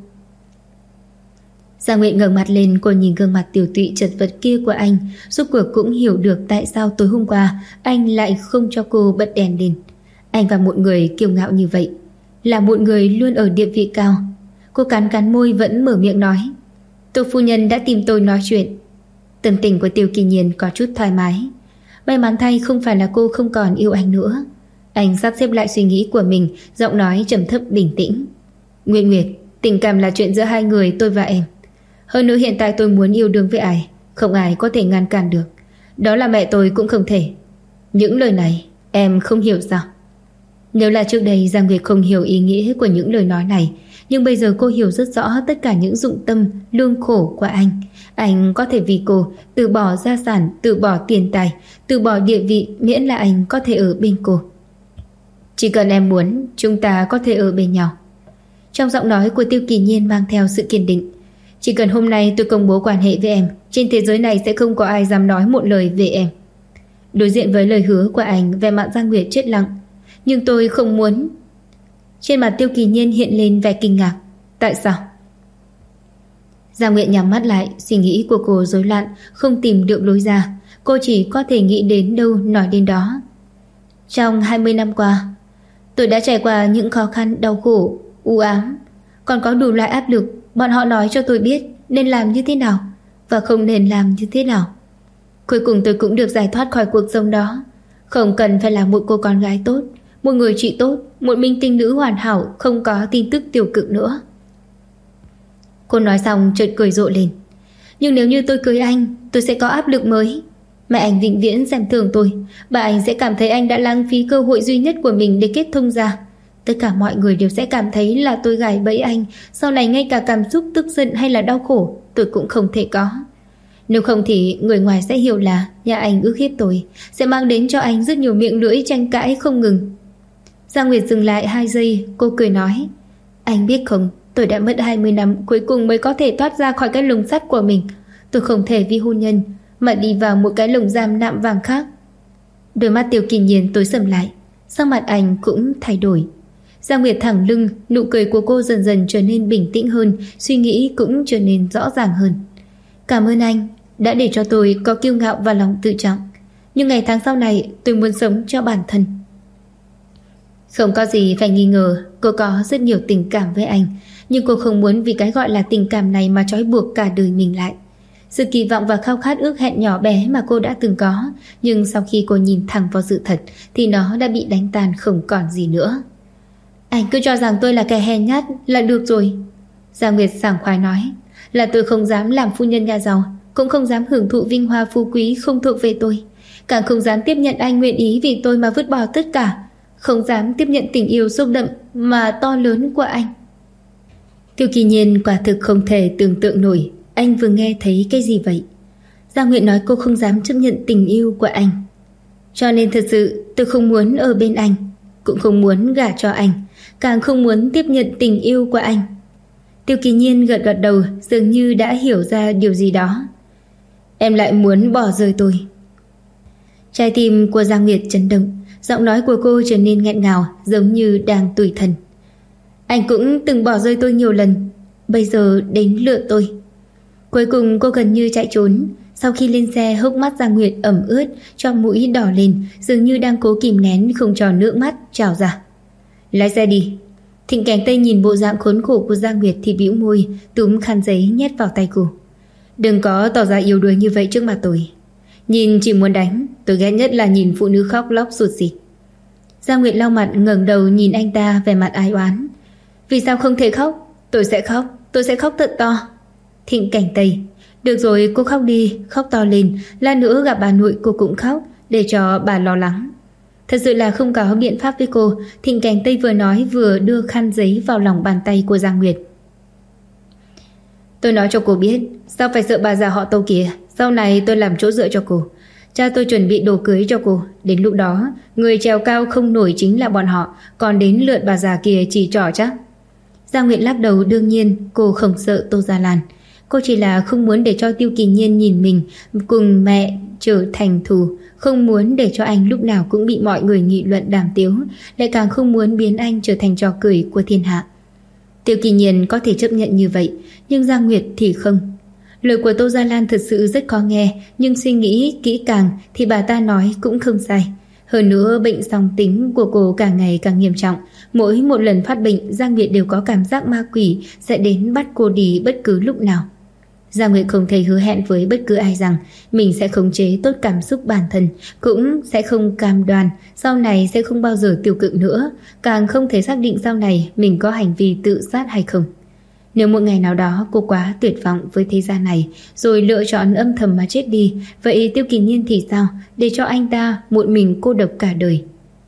Giang Nguyệt ngẩng mặt lên, cô nhìn gương mặt tiểu tụy chật vật kia của anh, rốt cuộc cũng hiểu được tại sao tối hôm qua anh lại không cho cô bật đèn lên. Anh và một người kiêu ngạo như vậy, là một người luôn ở địa vị cao. Cô cắn môi vẫn mở miệng nói. Tô phu nhân đã tìm tôi nói chuyện. Tâm tình của Tiêu Kỳ Nhiên có chút thoải mái. May mắn thay không phải là cô không còn yêu anh nữa. Anh sắp xếp lại suy nghĩ của mình, giọng nói trầm thấp bình tĩnh. Nguyệt Nguyệt, tình cảm là chuyện giữa hai người tôi và em. Hơn nữa hiện tại tôi muốn yêu đương với ai, không ai có thể ngăn cản được. Đó là mẹ tôi cũng không thể. Những lời này em không hiểu sao? Nếu là trước đây Giang Nguyệt không hiểu ý nghĩa của những lời nói này, nhưng bây giờ cô hiểu rất rõ tất cả những dụng tâm, lương khổ của anh. Anh có thể vì cô từ bỏ gia sản, từ bỏ tiền tài, từ bỏ địa vị, miễn là anh có thể ở bên cô. Chỉ cần em muốn, chúng ta có thể ở bên nhau. Trong giọng nói của Tiêu Kỳ Nhiên mang theo sự kiên định. Chỉ cần hôm nay tôi công bố quan hệ với em, trên thế giới này sẽ không có ai dám nói một lời về em. Đối diện với lời hứa của anh, vẻ mặt Giang Nguyệt chết lặng. Nhưng tôi không muốn. Trên mặt Tiêu Kỳ Nhiên hiện lên vẻ kinh ngạc. Tại sao? Giang Nguyệt nhắm mắt lại, suy nghĩ của cô rối loạn, không tìm được lối ra. Cô chỉ có thể nghĩ đến đâu nói đến đó. Trong 20 năm qua, tôi đã trải qua những khó khăn, đau khổ, u ám, còn có đủ loại áp lực. Bọn họ nói cho tôi biết nên làm như thế nào và không nên làm như thế nào. Cuối cùng tôi cũng được giải thoát khỏi cuộc sống đó. Không cần phải là một cô con gái tốt, một người chị tốt, một minh tinh nữ hoàn hảo, không có tin tức tiêu cực nữa. Cô nói xong chợt cười rộ lên. Nhưng nếu như tôi cưới anh, tôi sẽ có áp lực mới. Mẹ anh vĩnh viễn xem thường tôi. Bà anh sẽ cảm thấy anh đã lãng phí cơ hội duy nhất của mình để kết thông gia. Tất cả mọi người đều sẽ cảm thấy là tôi gài bẫy anh. Sau này ngay cả cảm xúc tức giận hay là đau khổ tôi cũng không thể có. Nếu không thì người ngoài sẽ hiểu là nhà anh ức hiếp tôi, sẽ mang đến cho anh rất nhiều miệng lưỡi tranh cãi không ngừng. Giang Nguyệt dừng lại 2 giây, cô cười nói. Anh biết không, tôi đã mất 20 năm cuối cùng mới có thể thoát ra khỏi cái lồng sắt của mình. Tôi không thể vì hôn nhân mà đi vào một cái lồng giam nạm vàng khác. Đôi mắt Tiêu Kỳ Nhiên tối sầm lại, sắc mặt anh cũng thay đổi. Giang Nguyệt thẳng lưng, nụ cười của cô dần dần trở nên bình tĩnh hơn, suy nghĩ cũng trở nên rõ ràng hơn. Cảm ơn anh đã để cho tôi có kiêu ngạo và lòng tự trọng. Nhưng ngày tháng sau này tôi muốn sống cho bản thân. Không có gì phải nghi ngờ, cô có rất nhiều tình cảm với anh. Nhưng cô không muốn vì cái gọi là tình cảm này mà trói buộc cả đời mình lại. Sự kỳ vọng và khao khát ước hẹn nhỏ bé mà cô đã từng có, nhưng sau khi cô nhìn thẳng vào sự thật thì nó đã bị đánh tan không còn gì nữa. Anh cứ cho rằng tôi là kẻ hèn nhát là được rồi. Giang Nguyệt sảng khoái nói. Là tôi không dám làm phu nhân nhà giàu, cũng không dám hưởng thụ vinh hoa phú quý không thuộc về tôi, càng không dám tiếp nhận anh nguyện ý vì tôi mà vứt bỏ tất cả, không dám tiếp nhận tình yêu sâu đậm mà to lớn của anh. Tiêu Kỳ Nhiên quả thực không thể tưởng tượng nổi anh vừa nghe thấy cái gì vậy. Giang Nguyệt nói cô không dám chấp nhận tình yêu của anh. Cho nên thật sự tôi không muốn ở bên anh, cũng không muốn gả cho anh, càng không muốn tiếp nhận tình yêu của anh. Tiêu Kỳ Nhiên gật gật đầu, dường như đã hiểu ra điều gì đó. Em lại muốn bỏ rơi tôi. Trái tim của Giang Nguyệt chấn động, giọng nói của cô trở nên nghẹn ngào, giống như đang tủi thân. Anh cũng từng bỏ rơi tôi nhiều lần, bây giờ đến lượt tôi. Cuối cùng cô gần như chạy trốn. Sau khi lên xe, hốc mắt Giang Nguyệt ẩm ướt, trong mũi đỏ lên, dường như đang cố kìm nén không cho nước mắt trào ra. Lái xe đi. Thịnh Cảnh Tây nhìn bộ dạng khốn khổ của Giang Nguyệt thì bĩu môi, túm khăn giấy nhét vào tay cô. Đừng có tỏ ra yếu đuối như vậy trước mặt tôi. Nhìn chỉ muốn đánh. Tôi ghét nhất là nhìn phụ nữ khóc lóc sụt sịt. Giang Nguyệt lau mặt, ngẩng đầu nhìn anh ta vẻ mặt ai oán. Vì sao không thể khóc? Tôi sẽ khóc, tôi sẽ khóc thật to. Thịnh Cảnh Tây, được rồi, cô khóc đi, khóc to lên. Lát nữa gặp bà nội cô cũng khóc, để cho bà lo lắng. Thật sự là không có biện pháp với cô. Thịnh Cảnh Tây vừa nói vừa đưa khăn giấy vào lòng bàn tay của Giang Nguyệt. Tôi nói cho cô biết, sao phải sợ bà già họ Tô kìa. Sau này tôi làm chỗ dựa cho cô. Cha tôi chuẩn bị đồ cưới cho cô. Đến lúc đó, người trèo cao không nổi chính là bọn họ. Còn đến lượt bà già kia chỉ trỏ chắc. Giang Nguyệt lắc đầu, đương nhiên cô không sợ Tô Gia Lan. Cô chỉ là không muốn để cho Tiêu Kỳ Nhiên nhìn mình cùng mẹ trở thành thù, không muốn để cho anh lúc nào cũng bị mọi người nghị luận đàm tiếu, lại càng không muốn biến anh trở thành trò cười của thiên hạ. Tiêu Kỳ Nhiên có thể chấp nhận như vậy, nhưng Giang Nguyệt thì không. Lời của Tô Gia Lan thật sự rất khó nghe, nhưng suy nghĩ kỹ càng thì bà ta nói cũng không sai. Hơn nữa bệnh song tính của cô càng ngày càng nghiêm trọng. Mỗi một lần phát bệnh, Giang Nguyệt đều có cảm giác ma quỷ sẽ đến bắt cô đi bất cứ lúc nào. Giang Nguyệt không thể hứa hẹn với bất cứ ai rằng mình sẽ khống chế tốt cảm xúc bản thân, cũng sẽ không cam đoan sau này sẽ không bao giờ tiêu cực nữa, càng không thể xác định sau này mình có hành vi tự sát hay không. Nếu một ngày nào đó cô quá tuyệt vọng với thế gian này rồi lựa chọn âm thầm mà chết đi, vậy Tiêu Kỳ Nhiên thì sao, để cho anh ta một mình cô độc cả đời?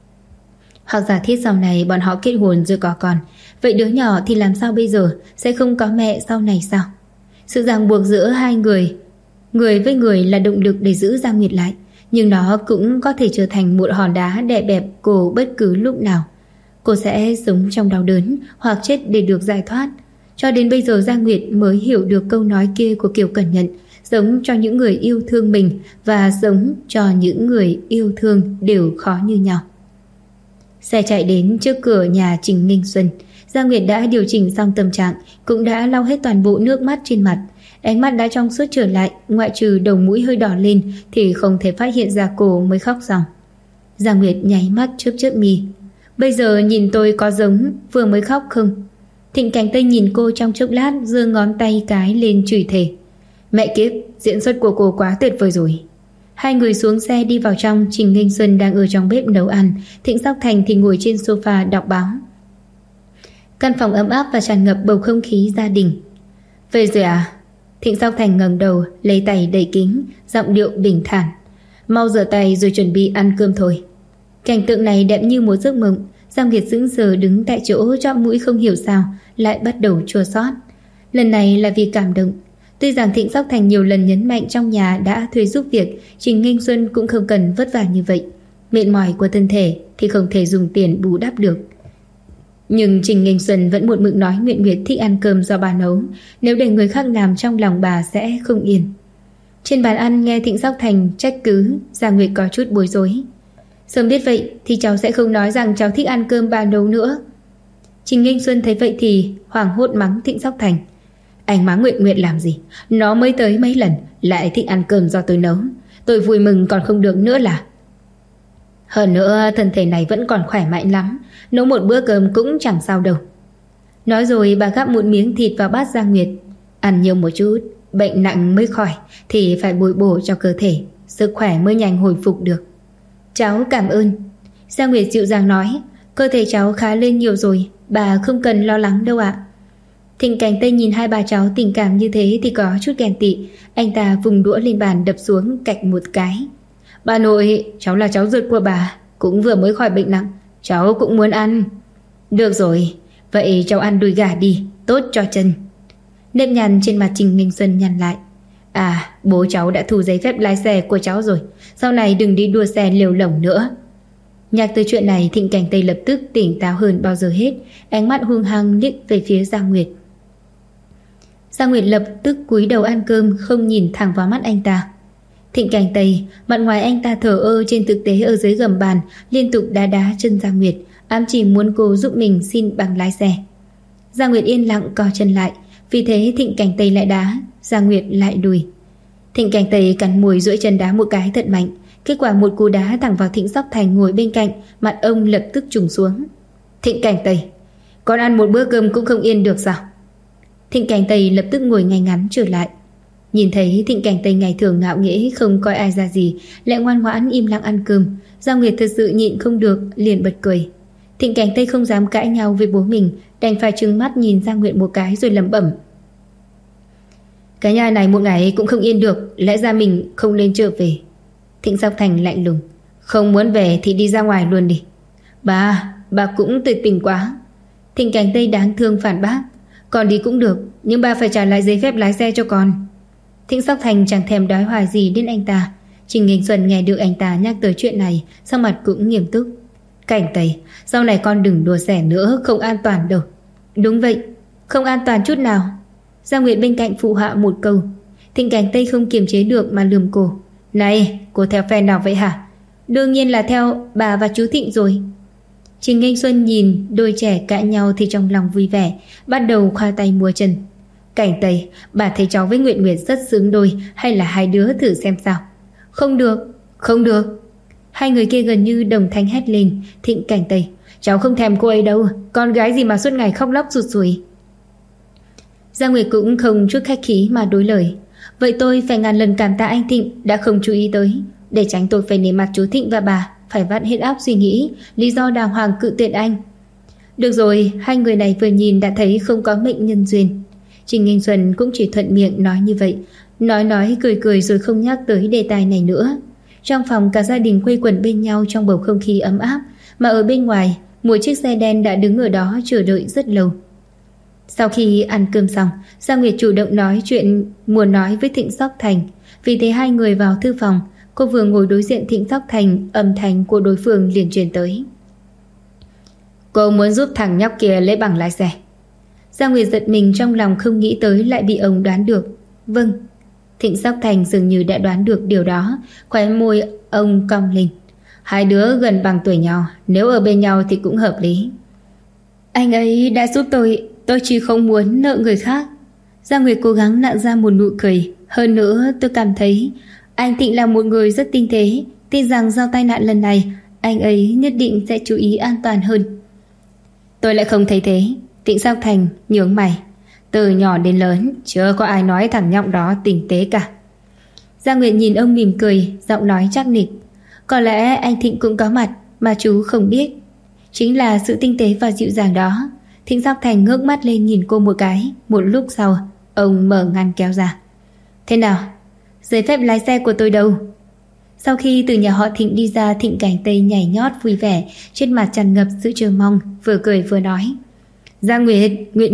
Hoặc giả thiết sau này bọn họ kết hôn rồi có con, vậy đứa nhỏ thì làm sao bây giờ, sẽ không có mẹ sau này sao? Sự ràng buộc giữa hai người với người là động lực để giữ Giang Nguyệt lại, nhưng nó cũng có thể trở thành một hòn đá đè bẹp cô bất cứ lúc nào. Cô sẽ sống trong đau đớn hoặc chết để được giải thoát. Cho đến bây giờ Giang Nguyệt mới hiểu được câu nói kia của Kiều Cẩn Nhận, sống cho những người yêu thương mình và sống cho những người yêu thương đều khó như nhau. Xe chạy đến trước cửa nhà Trình Nghinh Xuân. Giang Nguyệt đã điều chỉnh xong tâm trạng, cũng đã lau hết toàn bộ nước mắt trên mặt. Ánh mắt đã trong suốt trở lại, ngoại trừ đầu mũi hơi đỏ lên thì không thể phát hiện ra cô mới khóc xong. Giang Nguyệt nháy mắt chớp chớp mi. Bây giờ nhìn tôi có giống vừa mới khóc không? Thịnh Cảnh Tây nhìn cô trong chốc lát, giơ ngón tay cái lên chửi thề. Mẹ kiếp, diễn xuất của cô quá tuyệt vời rồi. Hai người xuống xe đi vào trong. Trình Nghinh Xuân đang ở trong bếp nấu ăn, Thịnh Sóc Thành thì ngồi trên sofa đọc báo. Căn phòng ấm áp và tràn ngập bầu không khí gia đình. Về rồi à? Thịnh Sóc Thành ngẩng đầu, lấy tay đẩy kính, giọng điệu bình thản. Mau rửa tay rồi chuẩn bị ăn cơm thôi. Cảnh tượng này đẹp như một giấc mộng. Giang Nguyệt sững sờ đứng tại chỗ, chóp mũi không hiểu sao lại bắt đầu chua xót. Lần này là vì cảm động. Tuy rằng Thịnh Sóc Thành nhiều lần nhấn mạnh trong nhà đã thuê giúp việc, Trình Nghinh Xuân cũng không cần vất vả như vậy. Mệt mỏi của thân thể thì không thể dùng tiền bù đắp được. Nhưng Trình Nghinh Xuân vẫn một mực nói Nguyệt Nguyệt thích ăn cơm do bà nấu, nếu để người khác làm trong lòng bà sẽ không yên. Trên bàn ăn nghe Thịnh Sóc Thành trách cứ, Giang Nguyệt có chút bối rối. Sớm biết vậy thì cháu sẽ không nói rằng cháu thích ăn cơm bà nấu nữa. Trình Nghinh Xuân thấy vậy thì hoảng hốt mắng Thịnh Sóc Thành. Anh mắng Nguyệt Nguyệt làm gì? Nó mới tới mấy lần lại thích ăn cơm do tôi nấu. Tôi vui mừng còn không được nữa là. Hơn nữa thân thể này vẫn còn khỏe mạnh lắm, nấu một bữa cơm cũng chẳng sao đâu. Nói rồi bà gắp một miếng thịt vào bát Giang Nguyệt. Ăn nhiều một chút, bệnh nặng mới khỏi thì phải bồi bổ cho cơ thể, sức khỏe mới nhanh hồi phục được. Cháu cảm ơn. Giang Nguyệt dịu dàng nói. Cơ thể cháu khá lên nhiều rồi, bà không cần lo lắng đâu ạ. Thịnh Cảnh Tây nhìn hai bà cháu tình cảm như thế thì có chút ghen tị. Anh ta vùng đũa lên bàn đập xuống cạch một cái. Bà nội, cháu là cháu ruột của bà, cũng vừa mới khỏi bệnh nặng, cháu cũng muốn ăn. Được rồi, vậy cháu ăn đùi gà đi, tốt cho chân. Nếp nhăn trên mặt Trình Nghinh Xuân nhăn lại. À, bố cháu đã thu giấy phép lái xe của cháu rồi, sau này đừng đi đua xe liều lỏng nữa. Nhắc tới chuyện này, Thịnh Cảnh Tây lập tức tỉnh táo hơn bao giờ hết, ánh mắt hung hăng liếc về phía Giang Nguyệt. Gia Nguyệt lập tức cúi đầu ăn cơm, không nhìn thẳng vào mắt anh ta. Thịnh Cảnh Tây, mặt ngoài anh ta thờ ơ, trên thực tế ở dưới gầm bàn liên tục đá đá chân Gia Nguyệt, ám chỉ muốn cô giúp mình xin bằng lái xe. Gia Nguyệt yên lặng co chân lại, vì thế Thịnh Cảnh Tây lại đá, Gia Nguyệt lại đùi. Thịnh Cảnh Tây cắn môi duỗi chân đá một cái thật mạnh, kết quả một cú đá thẳng vào Thịnh Sóc Thành ngồi bên cạnh, mặt ông lập tức trùng xuống. Thịnh Cảnh Tây, con ăn một bữa cơm cũng không yên được sao? Thịnh Cảnh Tây lập tức ngồi ngay ngắn trở lại. Nhìn thấy Thịnh Cảnh Tây ngày thường ngạo nghễ không coi ai ra gì, lại ngoan ngoãn im lặng ăn cơm, Gia Nguyệt thật sự nhịn không được, liền bật cười. Thịnh Cảnh Tây không dám cãi nhau với bố mình, đành phải trừng mắt nhìn Gia Nguyệt một cái rồi lẩm bẩm. Cái nhà này một ngày cũng không yên được, lẽ ra mình không nên trở về. Thịnh Sóc Thành lạnh lùng. Không muốn về thì đi ra ngoài luôn đi. Bà cũng tuyệt tình quá. Thịnh Cảnh Tây đáng thương phản bác. Con đi cũng được, nhưng bà phải trả lại giấy phép lái xe cho con. Thịnh Sóc Thành chẳng thèm đói hoài gì đến anh ta. Trình Nghinh Xuân nghe được anh ta nhắc tới chuyện này, sắc mặt cũng nghiêm túc. Cảnh Tây, sau này con đừng đùa xẻ nữa, không an toàn đâu. Đúng vậy, không an toàn chút nào. Gia Nguyệt bên cạnh phụ họa một câu. Thịnh Cảnh Tây không kiềm chế được mà lườm cô. Này, cô theo phe nào vậy hả? Đương nhiên là theo bà và chú Thịnh rồi. Trình Nghinh Xuân nhìn đôi trẻ cãi nhau thì trong lòng vui vẻ, bắt đầu khoa tay múa chân. Cảnh Tây, bà thấy cháu với Nguyệt Nguyệt rất xứng đôi, hay là hai đứa thử xem sao? Không được, không được. Hai người kia gần như đồng thanh hét lên. Thịnh Cảnh Tây, cháu không thèm cô ấy đâu, con gái gì mà suốt ngày khóc lóc rụt rùi. Gia Nguyệt cũng không chút khách khí mà đối lời. Vậy tôi phải ngàn lần cảm tạ anh Thịnh đã không chú ý tới, để tránh tôi phải nể mặt chú Thịnh và bà phải vắt hết óc suy nghĩ lý do đàng hoàng cự tuyệt anh. Được rồi, hai người này vừa nhìn đã thấy không có mệnh nhân duyên. Trình Nghinh Xuân cũng chỉ thuận miệng nói như vậy, nói cười cười rồi không nhắc tới đề tài này nữa. Trong phòng cả gia đình quây quần bên nhau trong bầu không khí ấm áp, mà ở bên ngoài một chiếc xe đen đã đứng ở đó chờ đợi rất lâu. Sau khi ăn cơm xong, Gia Nguyệt chủ động nói chuyện muốn nói với Thịnh Sóc Thành. Vì thế hai người vào thư phòng. Cô vừa ngồi đối diện Thịnh Sóc Thành, âm thanh của đối phương liền truyền tới. Cô muốn giúp thằng nhóc kia lấy bằng lái xe. Gia Nguyệt giật mình, trong lòng không nghĩ tới lại bị ông đoán được. Vâng. Thịnh Sóc Thành dường như đã đoán được điều đó, khóe môi ông cong lên. Hai đứa gần bằng tuổi nhau, nếu ở bên nhau thì cũng hợp lý. Anh ấy đã giúp tôi chỉ không muốn nợ người khác. Gia Nguyệt cố gắng nặn ra một nụ cười. Hơn nữa tôi cảm thấy anh Thịnh là một người rất tinh tế, tin rằng do tai nạn lần này anh ấy nhất định sẽ chú ý an toàn hơn. Tôi lại không thấy thế. Thịnh Sóc Thành nhướng mày. Từ nhỏ đến lớn chưa có ai nói thằng nhóc đó tinh tế cả. Gia Nguyệt nhìn ông mỉm cười, giọng nói chắc nịch. Có lẽ anh Thịnh cũng có mặt mà chú không biết. Chính là sự tinh tế và dịu dàng đó. Thịnh Sóc Thành ngước mắt lên nhìn cô một cái. Một lúc sau ông mở ngăn kéo ra. Thế nào? Giấy phép lái xe của tôi đâu? Sau khi từ nhà họ Thịnh đi ra, Thịnh Cảnh Tây nhảy nhót vui vẻ, trên mặt tràn ngập sự chờ mong, vừa cười vừa nói. Gia Nguyệt,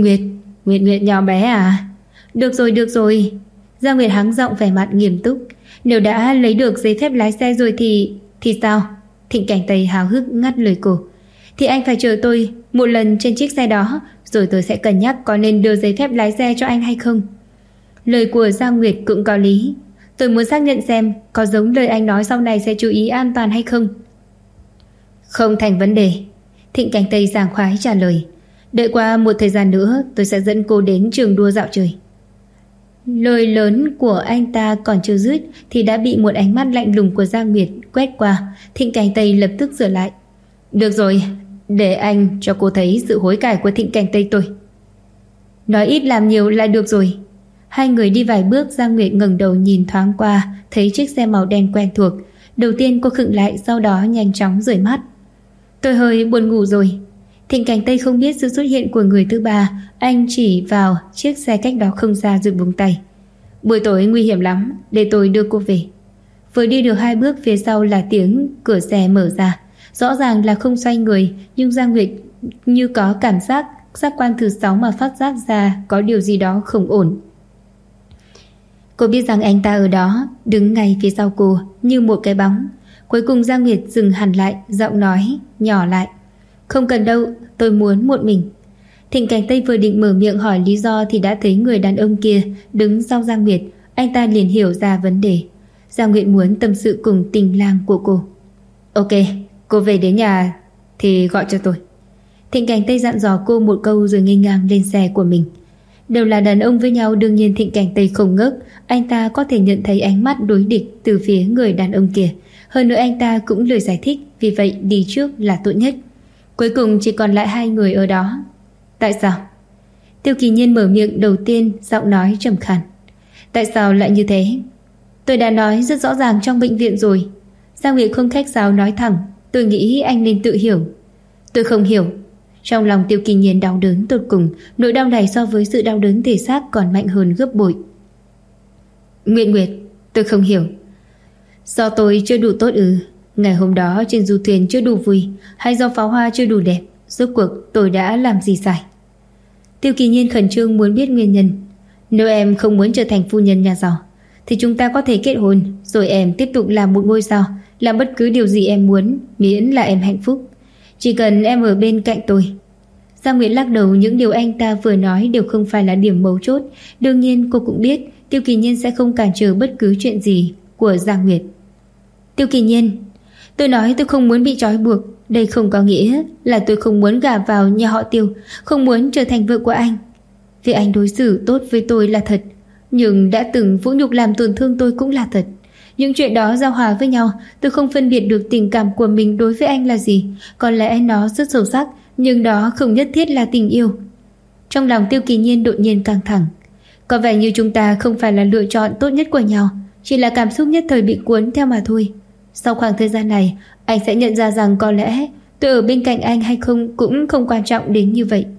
Nguyệt nhỏ bé à? Được rồi. Gia Nguyệt hắng giọng vẻ mặt nghiêm túc. Nếu đã lấy được giấy phép lái xe rồi thì sao? Thịnh Cảnh Tây háo hức ngắt lời cô. Thì anh phải chờ tôi một lần trên chiếc xe đó, rồi tôi sẽ cân nhắc có nên đưa giấy phép lái xe cho anh hay không. Lời của Gia Nguyệt cũng có lý. Tôi muốn xác nhận xem có giống lời anh nói sau này sẽ chú ý an toàn hay không. Không thành vấn đề. Thịnh Cảnh Tây sảng khoái trả lời. Đợi qua một thời gian nữa tôi sẽ dẫn cô đến trường đua dạo trời. Lời lớn của anh ta còn chưa dứt thì đã bị một ánh mắt lạnh lùng của Gia Nguyệt quét qua. Thịnh Cảnh Tây lập tức sửa lại. Được rồi, để anh cho cô thấy sự hối cải của Thịnh Cảnh Tây tôi. Nói ít làm nhiều là được rồi. Hai người đi vài bước, Gia Nguyệt ngẩng đầu nhìn thoáng qua, thấy chiếc xe màu đen quen thuộc. Đầu tiên cô khựng lại, sau đó nhanh chóng rời mắt. Tôi hơi buồn ngủ rồi. Thịnh Cảnh Tây không biết sự xuất hiện của người thứ ba. Anh chỉ vào chiếc xe cách đó không xa rồi buông tay. Buổi tối nguy hiểm lắm, để tôi đưa cô về. Vừa đi được hai bước, phía sau là tiếng cửa xe mở ra. Rõ ràng là không xoay người, nhưng Gia Nguyệt như có cảm giác giác quan thứ 6 mà phát giác ra có điều gì đó không ổn. Cô biết rằng anh ta ở đó, đứng ngay phía sau cô như một cái bóng. Cuối cùng Gia Nguyệt dừng hẳn lại, giọng nói nhỏ lại. Không cần đâu, tôi muốn một mình. Thịnh Cảnh Tây vừa định mở miệng hỏi lý do thì đã thấy người đàn ông kia đứng sau Giang Nguyệt. Anh ta liền hiểu ra vấn đề. Giang Nguyệt muốn tâm sự cùng tình lang của cô. Ok, cô về đến nhà thì gọi cho tôi. Thịnh Cảnh Tây dặn dò cô một câu rồi nghênh ngang lên xe của mình. Đều là đàn ông với nhau, đương nhiên Thịnh Cảnh Tây không ngốc. Anh ta có thể nhận thấy ánh mắt đối địch từ phía người đàn ông kia. Hơn nữa anh ta cũng lời giải thích, vì vậy đi trước là tốt nhất. Cuối cùng chỉ còn lại hai người ở đó. Tại sao? Tiêu Kỳ Nhiên mở miệng đầu tiên, giọng nói trầm khàn. Tại sao lại như thế? Tôi đã nói rất rõ ràng trong bệnh viện rồi. Giang Nguyệt không khách sáo nói thẳng. Tôi nghĩ anh nên tự hiểu. Tôi không hiểu. Trong lòng Tiêu Kỳ Nhiên đau đớn tột cùng. Nỗi đau này so với sự đau đớn thể xác còn mạnh hơn gấp bội. Nguyệt, tôi không hiểu. Do tôi chưa đủ tốt ư? Ngày hôm đó trên du thuyền chưa đủ vui, hay do pháo hoa chưa đủ đẹp? Rốt cuộc tôi đã làm gì sai? Tiêu Kỳ Nhiên khẩn trương muốn biết nguyên nhân. Nếu em không muốn trở thành phu nhân nhà giàu thì chúng ta có thể kết hôn, rồi em tiếp tục làm một ngôi sao, làm bất cứ điều gì em muốn, miễn là em hạnh phúc. Chỉ cần em ở bên cạnh tôi. Giang Nguyệt lắc đầu, những điều anh ta vừa nói đều không phải là điểm mấu chốt. Đương nhiên cô cũng biết Tiêu Kỳ Nhiên sẽ không cản trở bất cứ chuyện gì của Giang Nguyệt. Tiêu Kỳ Nhiên, tôi nói tôi không muốn bị trói buộc. Đây không có nghĩa là tôi không muốn gả vào nhà họ Tiêu, không muốn trở thành vợ của anh. Vì anh đối xử tốt với tôi là thật, nhưng đã từng vũ nhục làm tổn thương tôi cũng là thật. Những chuyện đó giao hòa với nhau, tôi không phân biệt được tình cảm của mình đối với anh là gì. Có lẽ nó rất sâu sắc, nhưng đó không nhất thiết là tình yêu. Trong lòng Tiêu Kỳ Nhiên đột nhiên căng thẳng. Có vẻ như chúng ta không phải là lựa chọn tốt nhất của nhau, chỉ là cảm xúc nhất thời bị cuốn theo mà thôi. Sau khoảng thời gian này, anh sẽ nhận ra rằng có lẽ tôi ở bên cạnh anh hay không cũng không quan trọng đến như vậy.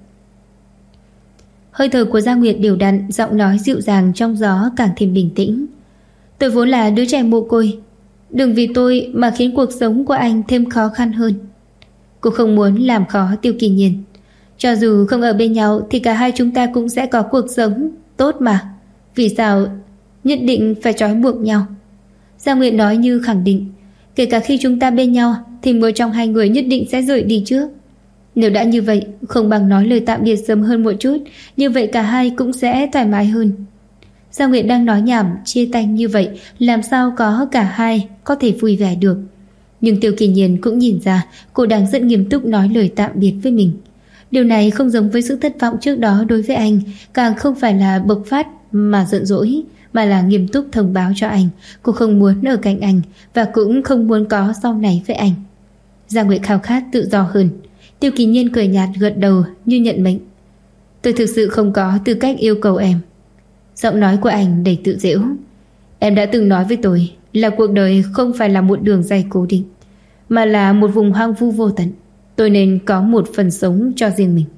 Hơi thở của Giang Nguyệt đều đặn, giọng nói dịu dàng trong gió càng thêm bình tĩnh. Tôi vốn là đứa trẻ mồ côi, đừng vì tôi mà khiến cuộc sống của anh thêm khó khăn hơn. Cô không muốn làm khó Tiêu Kỳ Nhiên. Cho dù không ở bên nhau thì cả hai chúng ta cũng sẽ có cuộc sống tốt mà. Vì sao nhất định phải trói buộc nhau? Giang Nguyệt nói như khẳng định. Kể cả khi chúng ta bên nhau thì một trong hai người nhất định sẽ rời đi trước. Nếu đã như vậy, không bằng nói lời tạm biệt sớm hơn một chút, như vậy cả hai cũng sẽ thoải mái hơn. Giang Nguyệt đang nói nhảm chia tay như vậy, làm sao có cả hai có thể vui vẻ được. Nhưng Tiêu Kỳ Nhiên cũng nhìn ra cô đang rất nghiêm túc nói lời tạm biệt với mình. Điều này không giống với sự thất vọng trước đó đối với anh, càng không phải là bộc phát mà giận dỗi, mà là nghiêm túc thông báo cho anh cô không muốn ở cạnh anh và cũng không muốn có sau này với anh. Giang Nguyệt khao khát tự do hơn. Tiêu Kỳ Nhiên cười nhạt gật đầu như nhận mệnh. Tôi thực sự không có tư cách yêu cầu em. Giọng nói của anh đầy tự giễu. Em đã từng nói với tôi là cuộc đời không phải là một đường ray cố định, mà là một vùng hoang vu vô tận. Tôi nên có một phần sống cho riêng mình.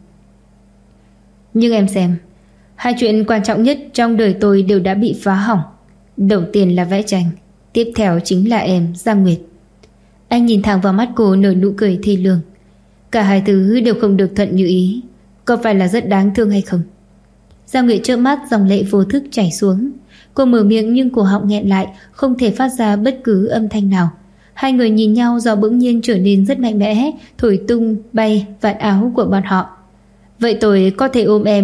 Nhưng em xem, hai chuyện quan trọng nhất trong đời tôi đều đã bị phá hỏng. Đầu tiên là vẽ tranh, tiếp theo chính là em, Giang Nguyệt. Anh nhìn thẳng vào mắt cô nở nụ cười thê lương. Cả hai thứ đều không được thuận như ý. Có phải là rất đáng thương hay không? Giang Nguyệt trợn mắt, dòng lệ vô thức chảy xuống. Cô mở miệng nhưng cổ họng nghẹn lại, không thể phát ra bất cứ âm thanh nào. Hai người nhìn nhau, gió bỗng nhiên trở nên rất mạnh mẽ, thổi tung bay vạt áo của bọn họ. Vậy tôi có thể ôm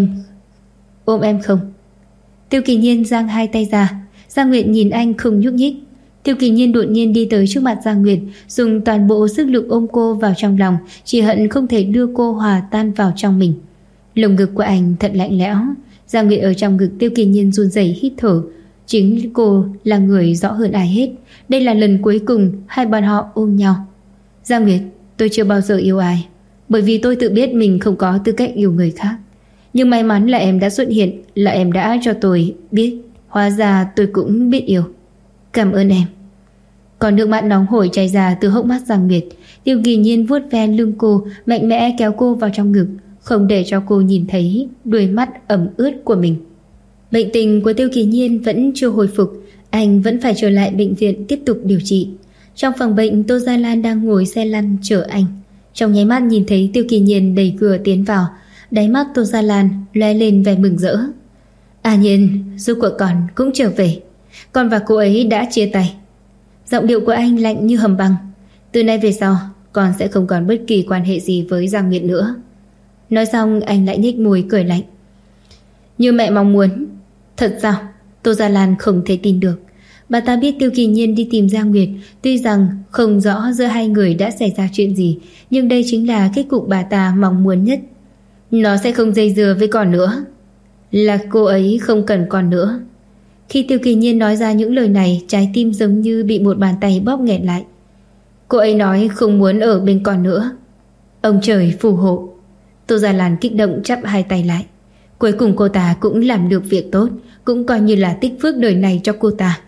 em không? Tiêu Kỳ Nhiên giang hai tay ra. Giang Nguyệt nhìn anh không nhúc nhích. Tiêu Kỳ Nhiên đột nhiên đi tới trước mặt Giang Nguyệt, dùng toàn bộ sức lực ôm cô vào trong lòng, chỉ hận không thể đưa cô hòa tan vào trong mình. Lồng ngực của anh thật lạnh lẽo. Giang Nguyệt ở trong ngực Tiêu Kỳ Nhiên run rẩy hít thở. Chính cô là người rõ hơn ai hết. Đây là lần cuối cùng hai bọn họ ôm nhau. Giang Nguyệt, tôi chưa bao giờ yêu ai, bởi vì tôi tự biết mình không có tư cách yêu người khác. Nhưng may mắn là em đã xuất hiện, là em đã cho tôi biết hóa ra tôi cũng biết yêu. Cảm ơn em. Còn nước mắt nóng hổi chảy ra từ hốc mắt Giang Nguyệt. Tiêu Kỳ Nhiên vuốt ve lưng cô, mạnh mẽ kéo cô vào trong ngực, không để cho cô nhìn thấy đôi mắt ẩm ướt của mình. Bệnh tình của Tiêu Kỳ Nhiên vẫn chưa hồi phục, anh vẫn phải trở lại bệnh viện tiếp tục điều trị. Trong phòng bệnh, Tô Gia Lan đang ngồi xe lăn chờ anh. Trong nháy mắt nhìn thấy Tiêu Kỳ Nhiên đẩy cửa tiến vào, đáy mắt Tô Gia Lan lóe lên vẻ mừng rỡ. À Nhiên, rốt cuộc con cũng trở về. Con và cô ấy đã chia tay. Giọng điệu của anh lạnh như hầm băng. Từ nay về sau con sẽ không còn bất kỳ quan hệ gì với Giang Nguyệt nữa. Nói xong anh lại nhếch môi cười lạnh. Như mẹ mong muốn. Thật sao? Tô Gia Lan không thể tin được. Bà ta biết Tiêu Kỳ Nhiên đi tìm Gia Nguyệt, tuy rằng không rõ giữa hai người đã xảy ra chuyện gì, nhưng đây chính là kết cục bà ta mong muốn nhất. Nó sẽ không dây dưa với con nữa. Là cô ấy không cần con nữa. Khi Tiêu Kỳ Nhiên nói ra những lời này, trái tim giống như bị một bàn tay bóp nghẹt lại. Cô ấy nói không muốn ở bên con nữa. Ông trời phù hộ. Tô Gia Lan kích động chắp hai tay lại. Cuối cùng cô ta cũng làm được việc tốt, cũng coi như là tích phước đời này cho cô ta.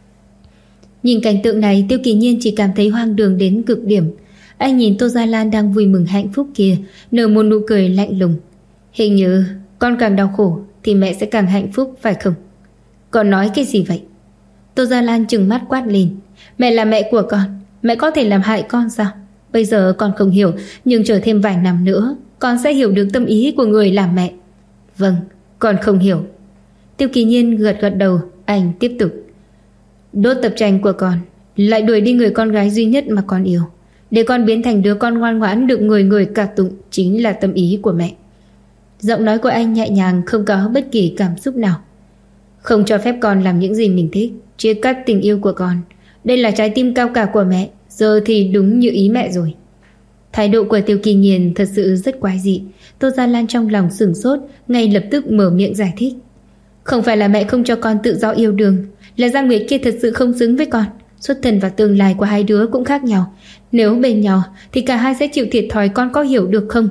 Nhìn cảnh tượng này, Tiêu Kỳ Nhiên chỉ cảm thấy hoang đường đến cực điểm. Anh nhìn Tô Gia Lan đang vui mừng hạnh phúc kia, nở một nụ cười lạnh lùng. Hình như con càng đau khổ thì mẹ sẽ càng hạnh phúc phải không? Con nói cái gì vậy? Tô Gia Lan trừng mắt quát lên. Mẹ là mẹ của con, mẹ có thể làm hại con sao? Bây giờ con không hiểu, nhưng chờ thêm vài năm nữa con sẽ hiểu được tâm ý của người làm mẹ. Vâng, con không hiểu. Tiêu Kỳ Nhiên gật gật đầu. Anh tiếp tục. Đốt tập tranh của con, lại đuổi đi người con gái duy nhất mà con yêu, để con biến thành đứa con ngoan ngoãn được người người ca tụng, chính là tâm ý của mẹ. Giọng nói của anh nhẹ nhàng, không có bất kỳ cảm xúc nào. Không cho phép con làm những gì mình thích, chia cắt tình yêu của con. Đây là trái tim cao cả của mẹ. Giờ thì đúng như ý mẹ rồi. Thái độ của Tiêu Kỳ Nhiên thật sự rất quái dị. Tô Gia Lan trong lòng sửng sốt, ngay lập tức mở miệng giải thích. Không phải là mẹ không cho con tự do yêu đương, là Gia Nguyệt kia thật sự không xứng với con. Xuất thân và tương lai của hai đứa cũng khác nhau. Nếu bên nhau thì cả hai sẽ chịu thiệt thòi, con có hiểu được không?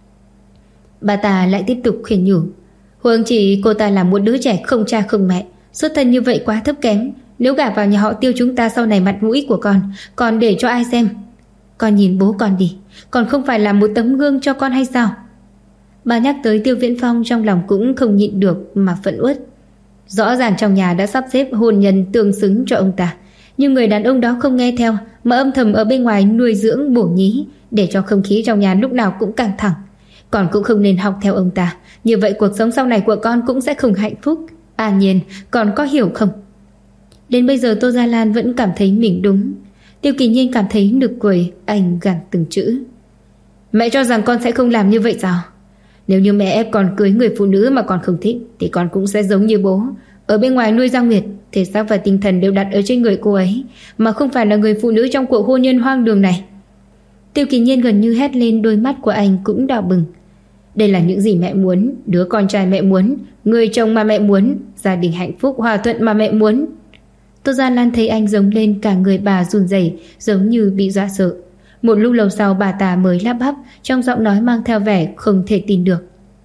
Bà ta lại tiếp tục khuyên nhủ. Huống chỉ cô ta là một đứa trẻ không cha không mẹ, xuất thân như vậy quá thấp kém. Nếu gả vào nhà họ Tiêu chúng ta, sau này mặt mũi của con còn để cho ai xem? Con nhìn bố con đi, còn không phải là một tấm gương cho con hay sao? Bà nhắc tới Tiêu Viễn Phong, trong lòng cũng không nhịn được mà phẫn uất. Rõ ràng trong nhà đã sắp xếp hôn nhân tương xứng cho ông ta, nhưng người đàn ông đó không nghe theo, mà âm thầm ở bên ngoài nuôi dưỡng bổ nhí, để cho không khí trong nhà lúc nào cũng căng thẳng. Con cũng không nên học theo ông ta, như vậy cuộc sống sau này của con cũng sẽ không hạnh phúc. Nhiên, con có hiểu không? Đến bây giờ Tô Gia Lan vẫn cảm thấy mình đúng. Tiêu Kỳ Nhiên cảm thấy nực cười. Anh gằn từng chữ. Mẹ cho rằng con sẽ không làm như vậy sao? Nếu như mẹ ép con cưới người phụ nữ mà con không thích, thì con cũng sẽ giống như bố, ở bên ngoài nuôi Giang Nguyệt, thể xác và tinh thần đều đặt ở trên người cô ấy, mà không phải là người phụ nữ trong cuộc hôn nhân hoang đường này. Tiêu Kỳ Nhiên gần như hét lên, đôi mắt của anh cũng đỏ bừng. Đây là những gì mẹ muốn, đứa con trai mẹ muốn, người chồng mà mẹ muốn, gia đình hạnh phúc hòa thuận mà mẹ muốn. Tô Gia Lan thấy anh giống lên, cả người bà run rẩy, giống như bị dọa sợ. Một lúc lâu sau bà ta mới lắp bắp, trong giọng nói mang theo vẻ không thể tin được.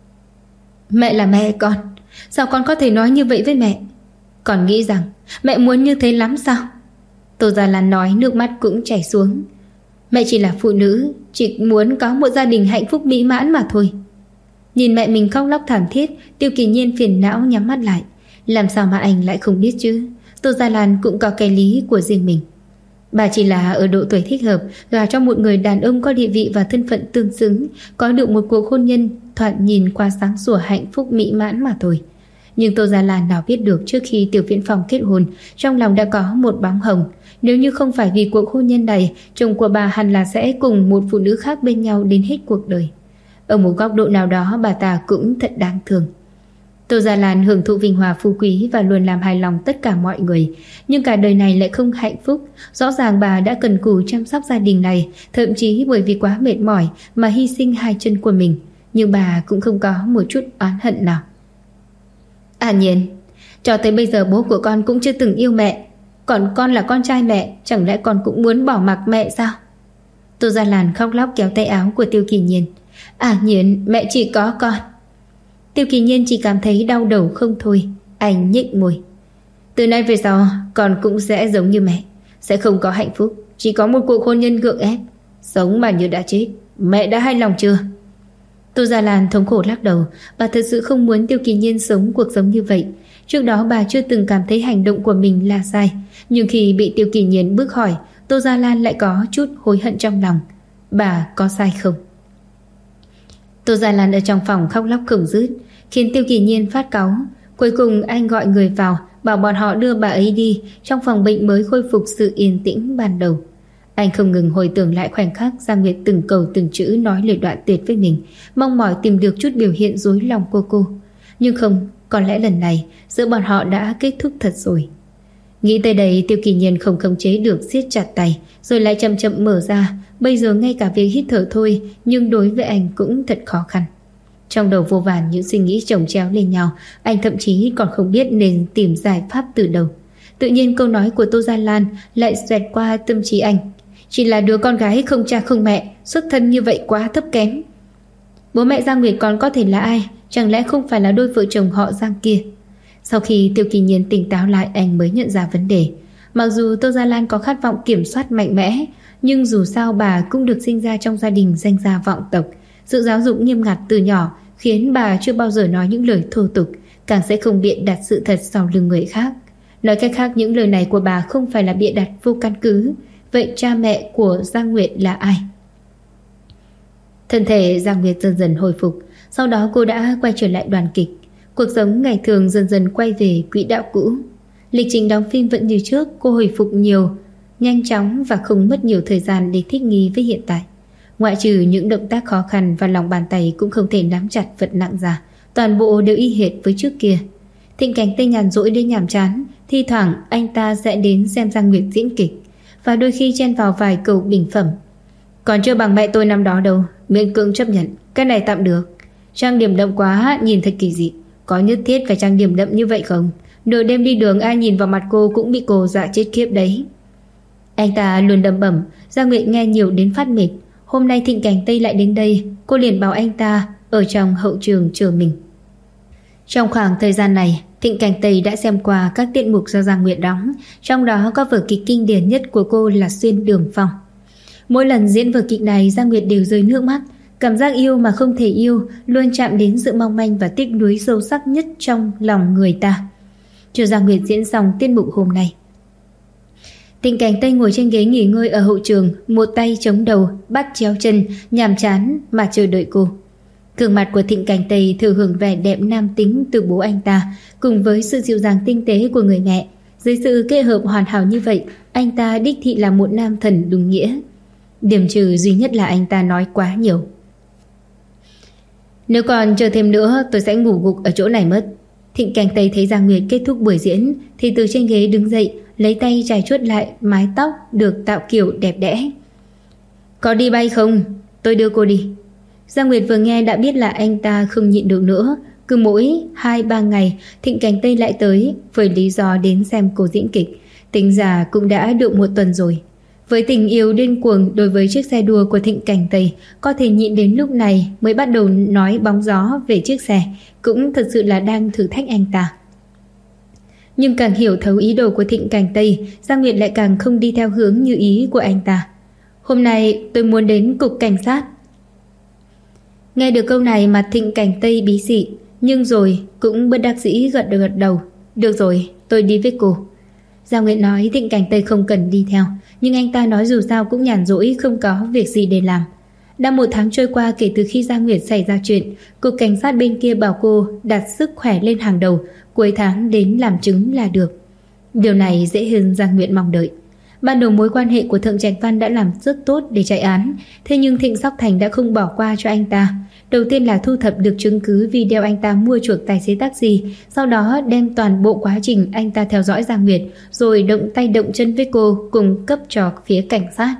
Mẹ là mẹ con, sao con có thể nói như vậy với mẹ? Con nghĩ rằng mẹ muốn như thế lắm sao? Tô Gia Lan nói, nước mắt cũng chảy xuống. Mẹ chỉ là phụ nữ, chỉ muốn có một gia đình hạnh phúc mỹ mãn mà thôi. Nhìn mẹ mình khóc lóc thảm thiết, Tiêu Kỳ Nhiên phiền não nhắm mắt lại. Làm sao mà anh lại không biết chứ? Tô Gia Lan cũng có cái lý của riêng mình. Bà chỉ là ở độ tuổi thích hợp, gả cho một người đàn ông có địa vị và thân phận tương xứng, có được một cuộc hôn nhân thoạt nhìn qua sáng sủa hạnh phúc mỹ mãn mà thôi. Nhưng Tô Gia Lan nào biết được, trước khi Tiêu Viễn Phong kết hôn, trong lòng đã có một bóng hồng. Nếu như không phải vì cuộc hôn nhân này, chồng của bà hẳn là sẽ cùng một phụ nữ khác bên nhau đến hết cuộc đời. Ở một góc độ nào đó, bà ta cũng thật đáng thương. Tô Gia Lan hưởng thụ vinh hoa phú quý và luôn làm hài lòng tất cả mọi người, nhưng cả đời này lại không hạnh phúc. Rõ ràng bà đã cần cù chăm sóc gia đình này, thậm chí bởi vì quá mệt mỏi mà hy sinh hai chân của mình, nhưng bà cũng không có một chút oán hận nào. Nhiên, cho tới bây giờ bố của con cũng chưa từng yêu mẹ, còn con là con trai mẹ, chẳng lẽ con cũng muốn bỏ mặc mẹ sao? Tô Gia Lan khóc lóc kéo tay áo của Tiêu Kỳ Nhiên. Nhiên, mẹ chỉ có con. Tiêu Kỳ Nhiên chỉ cảm thấy đau đầu không thôi. Anh nhếch môi. Từ nay về sau con cũng sẽ giống như mẹ, sẽ không có hạnh phúc, chỉ có một cuộc hôn nhân gượng ép, sống mà như đã chết. Mẹ đã hài lòng chưa? Tô Gia Lan thống khổ lắc đầu. Bà thật sự không muốn Tiêu Kỳ Nhiên sống cuộc sống như vậy. Trước đó bà chưa từng cảm thấy hành động của mình là sai, nhưng khi bị Tiêu Kỳ Nhiên bước hỏi, Tô Gia Lan lại có chút hối hận trong lòng. Bà có sai không? Tô Gia Lan ở trong phòng khóc lóc không dứt, khiến Tiêu Kỳ Nhiên phát cáu. Cuối cùng anh gọi người vào, bảo bọn họ đưa bà ấy đi. Trong phòng bệnh mới khôi phục sự yên tĩnh ban đầu. Anh không ngừng hồi tưởng lại khoảnh khắc Giang Nguyệt từng câu từng chữ nói lời đoạn tuyệt với mình, mong mỏi tìm được chút biểu hiện dối lòng của cô. Nhưng không, có lẽ lần này giữa bọn họ đã kết thúc thật rồi. Nghĩ tới đây, Tiêu Kỳ Nhiên không khống chế được siết chặt tay, rồi lại chậm chậm mở ra. Bây giờ ngay cả việc hít thở thôi, nhưng đối với anh cũng thật khó khăn. Trong đầu vô vàn những suy nghĩ chồng chéo lên nhau, anh thậm chí còn không biết nên tìm giải pháp từ đâu. Tự nhiên câu nói của Tô Gia Lan lại xoẹt qua tâm trí anh. Chỉ là đứa con gái không cha không mẹ, xuất thân như vậy quá thấp kém. Bố mẹ Giang Nguyệt còn có thể là ai? Chẳng lẽ không phải là đôi vợ chồng họ Giang kia? Sau khi Tiêu Kỳ Nhiên tỉnh táo lại, anh mới nhận ra vấn đề. Mặc dù Tô Gia Lan có khát vọng kiểm soát mạnh mẽ, nhưng dù sao bà cũng được sinh ra trong gia đình danh gia vọng tộc. Sự giáo dục nghiêm ngặt từ nhỏ khiến bà chưa bao giờ nói những lời thô tục, càng sẽ không bịa đặt sự thật sau lưng người khác. Nói cách khác, những lời này của bà không phải là bịa đặt vô căn cứ. Vậy cha mẹ của Giang Nguyệt là ai? Thân thể Giang Nguyệt dần dần hồi phục. Sau đó cô đã quay trở lại đoàn kịch. Cuộc sống ngày thường dần dần quay về quỹ đạo cũ. Lịch trình đóng phim vẫn như trước. Cô hồi phục nhiều, nhanh chóng và không mất nhiều thời gian để thích nghi với hiện tại. Ngoại trừ những động tác khó khăn và lòng bàn tay cũng không thể nắm chặt vật nặng ra, toàn bộ đều y hệt với trước kia. Thịnh Cảnh Tây nhàn rỗi đến nhàm chán, thi thoảng anh ta sẽ đến xem Giang Nguyệt diễn kịch, và đôi khi chen vào vài câu bình phẩm. Còn chưa bằng mẹ tôi năm đó đâu, miễn cưỡng chấp nhận, cái này tạm được. Trang điểm đậm quá, nhìn thật kỳ dị. Có nhất thiết phải trang điểm đậm như vậy không? Nửa đêm đi đường ai nhìn vào mặt cô cũng bị cô dọa chết khiếp đấy. Anh ta luôn đầm bẩm. Giang Nguyệt nghe nhiều đến phát mệt. Hôm nay Thịnh Cảnh Tây lại đến đây, cô liền bảo anh ta ở trong hậu trường chờ mình. Trong khoảng thời gian này, Thịnh Cảnh Tây đã xem qua các tiết mục do Giang Nguyệt đóng, trong đó có vở kịch kinh điển nhất của cô là Xuyên Đường Phong. Mỗi lần diễn vở kịch này, Giang Nguyệt đều rơi nước mắt. Cảm giác yêu mà không thể yêu luôn chạm đến sự mong manh và tiếc nuối sâu sắc nhất trong lòng người ta. Chờ Giang Nguyệt diễn xong tiết mục hôm nay, Thịnh Cảnh Tây ngồi trên ghế nghỉ ngơi ở hậu trường, một tay chống đầu, bắt chéo chân, nhàm chán mà chờ đợi cô. Gương mặt của Thịnh Cảnh Tây thừa hưởng vẻ đẹp nam tính từ bố anh ta, cùng với sự dịu dàng tinh tế của người mẹ. Dưới sự kết hợp hoàn hảo như vậy, anh ta đích thị là một nam thần đúng nghĩa. Điểm trừ duy nhất là anh ta nói quá nhiều. Nếu còn chờ thêm nữa, tôi sẽ ngủ gục ở chỗ này mất. Thịnh Cảnh Tây thấy Giang Nguyệt kết thúc buổi diễn thì từ trên ghế đứng dậy, lấy tay chải chuốt lại mái tóc được tạo kiểu đẹp đẽ. Có đi bay không? Tôi đưa cô đi. Giang Nguyệt vừa nghe đã biết là anh ta không nhịn được nữa. Cứ mỗi 2-3 ngày Thịnh Cảnh Tây lại tới với lý do đến xem cô diễn kịch. Tính ra cũng đã được một tuần rồi. Với tình yêu điên cuồng đối với chiếc xe đua của Thịnh Cảnh Tây, có thể nhịn đến lúc này mới bắt đầu nói bóng gió về chiếc xe, cũng thật sự là đang thử thách anh ta. Nhưng càng hiểu thấu ý đồ của Thịnh Cảnh Tây, Giang Nguyệt lại càng không đi theo hướng như ý của anh ta. Hôm nay tôi muốn đến cục cảnh sát. Nghe được câu này mà Thịnh Cảnh Tây bí xị, nhưng rồi cũng bất đắc dĩ gật đầu. Được rồi, tôi đi với cô. Giang Nguyệt nói Thịnh Cảnh Tây không cần đi theo, nhưng anh ta nói dù sao cũng nhàn rỗi, không có việc gì để làm. Đã 1 tháng trôi qua kể từ khi Giang Nguyệt xảy ra chuyện, cục cảnh sát bên kia bảo cô đặt sức khỏe lên hàng đầu, cuối tháng đến làm chứng là được. Điều này dễ hơn Giang Nguyệt mong đợi. Ban đầu mối quan hệ của Thượng Trạch Văn đã làm rất tốt để chạy án, thế nhưng Thịnh Sóc Thành đã không bỏ qua cho anh ta. Đầu tiên là thu thập được chứng cứ video anh ta mua chuộc tài xế taxi, sau đó đem toàn bộ quá trình anh ta theo dõi Giang Nguyệt, rồi động tay động chân với cô, cung cấp cho phía cảnh sát.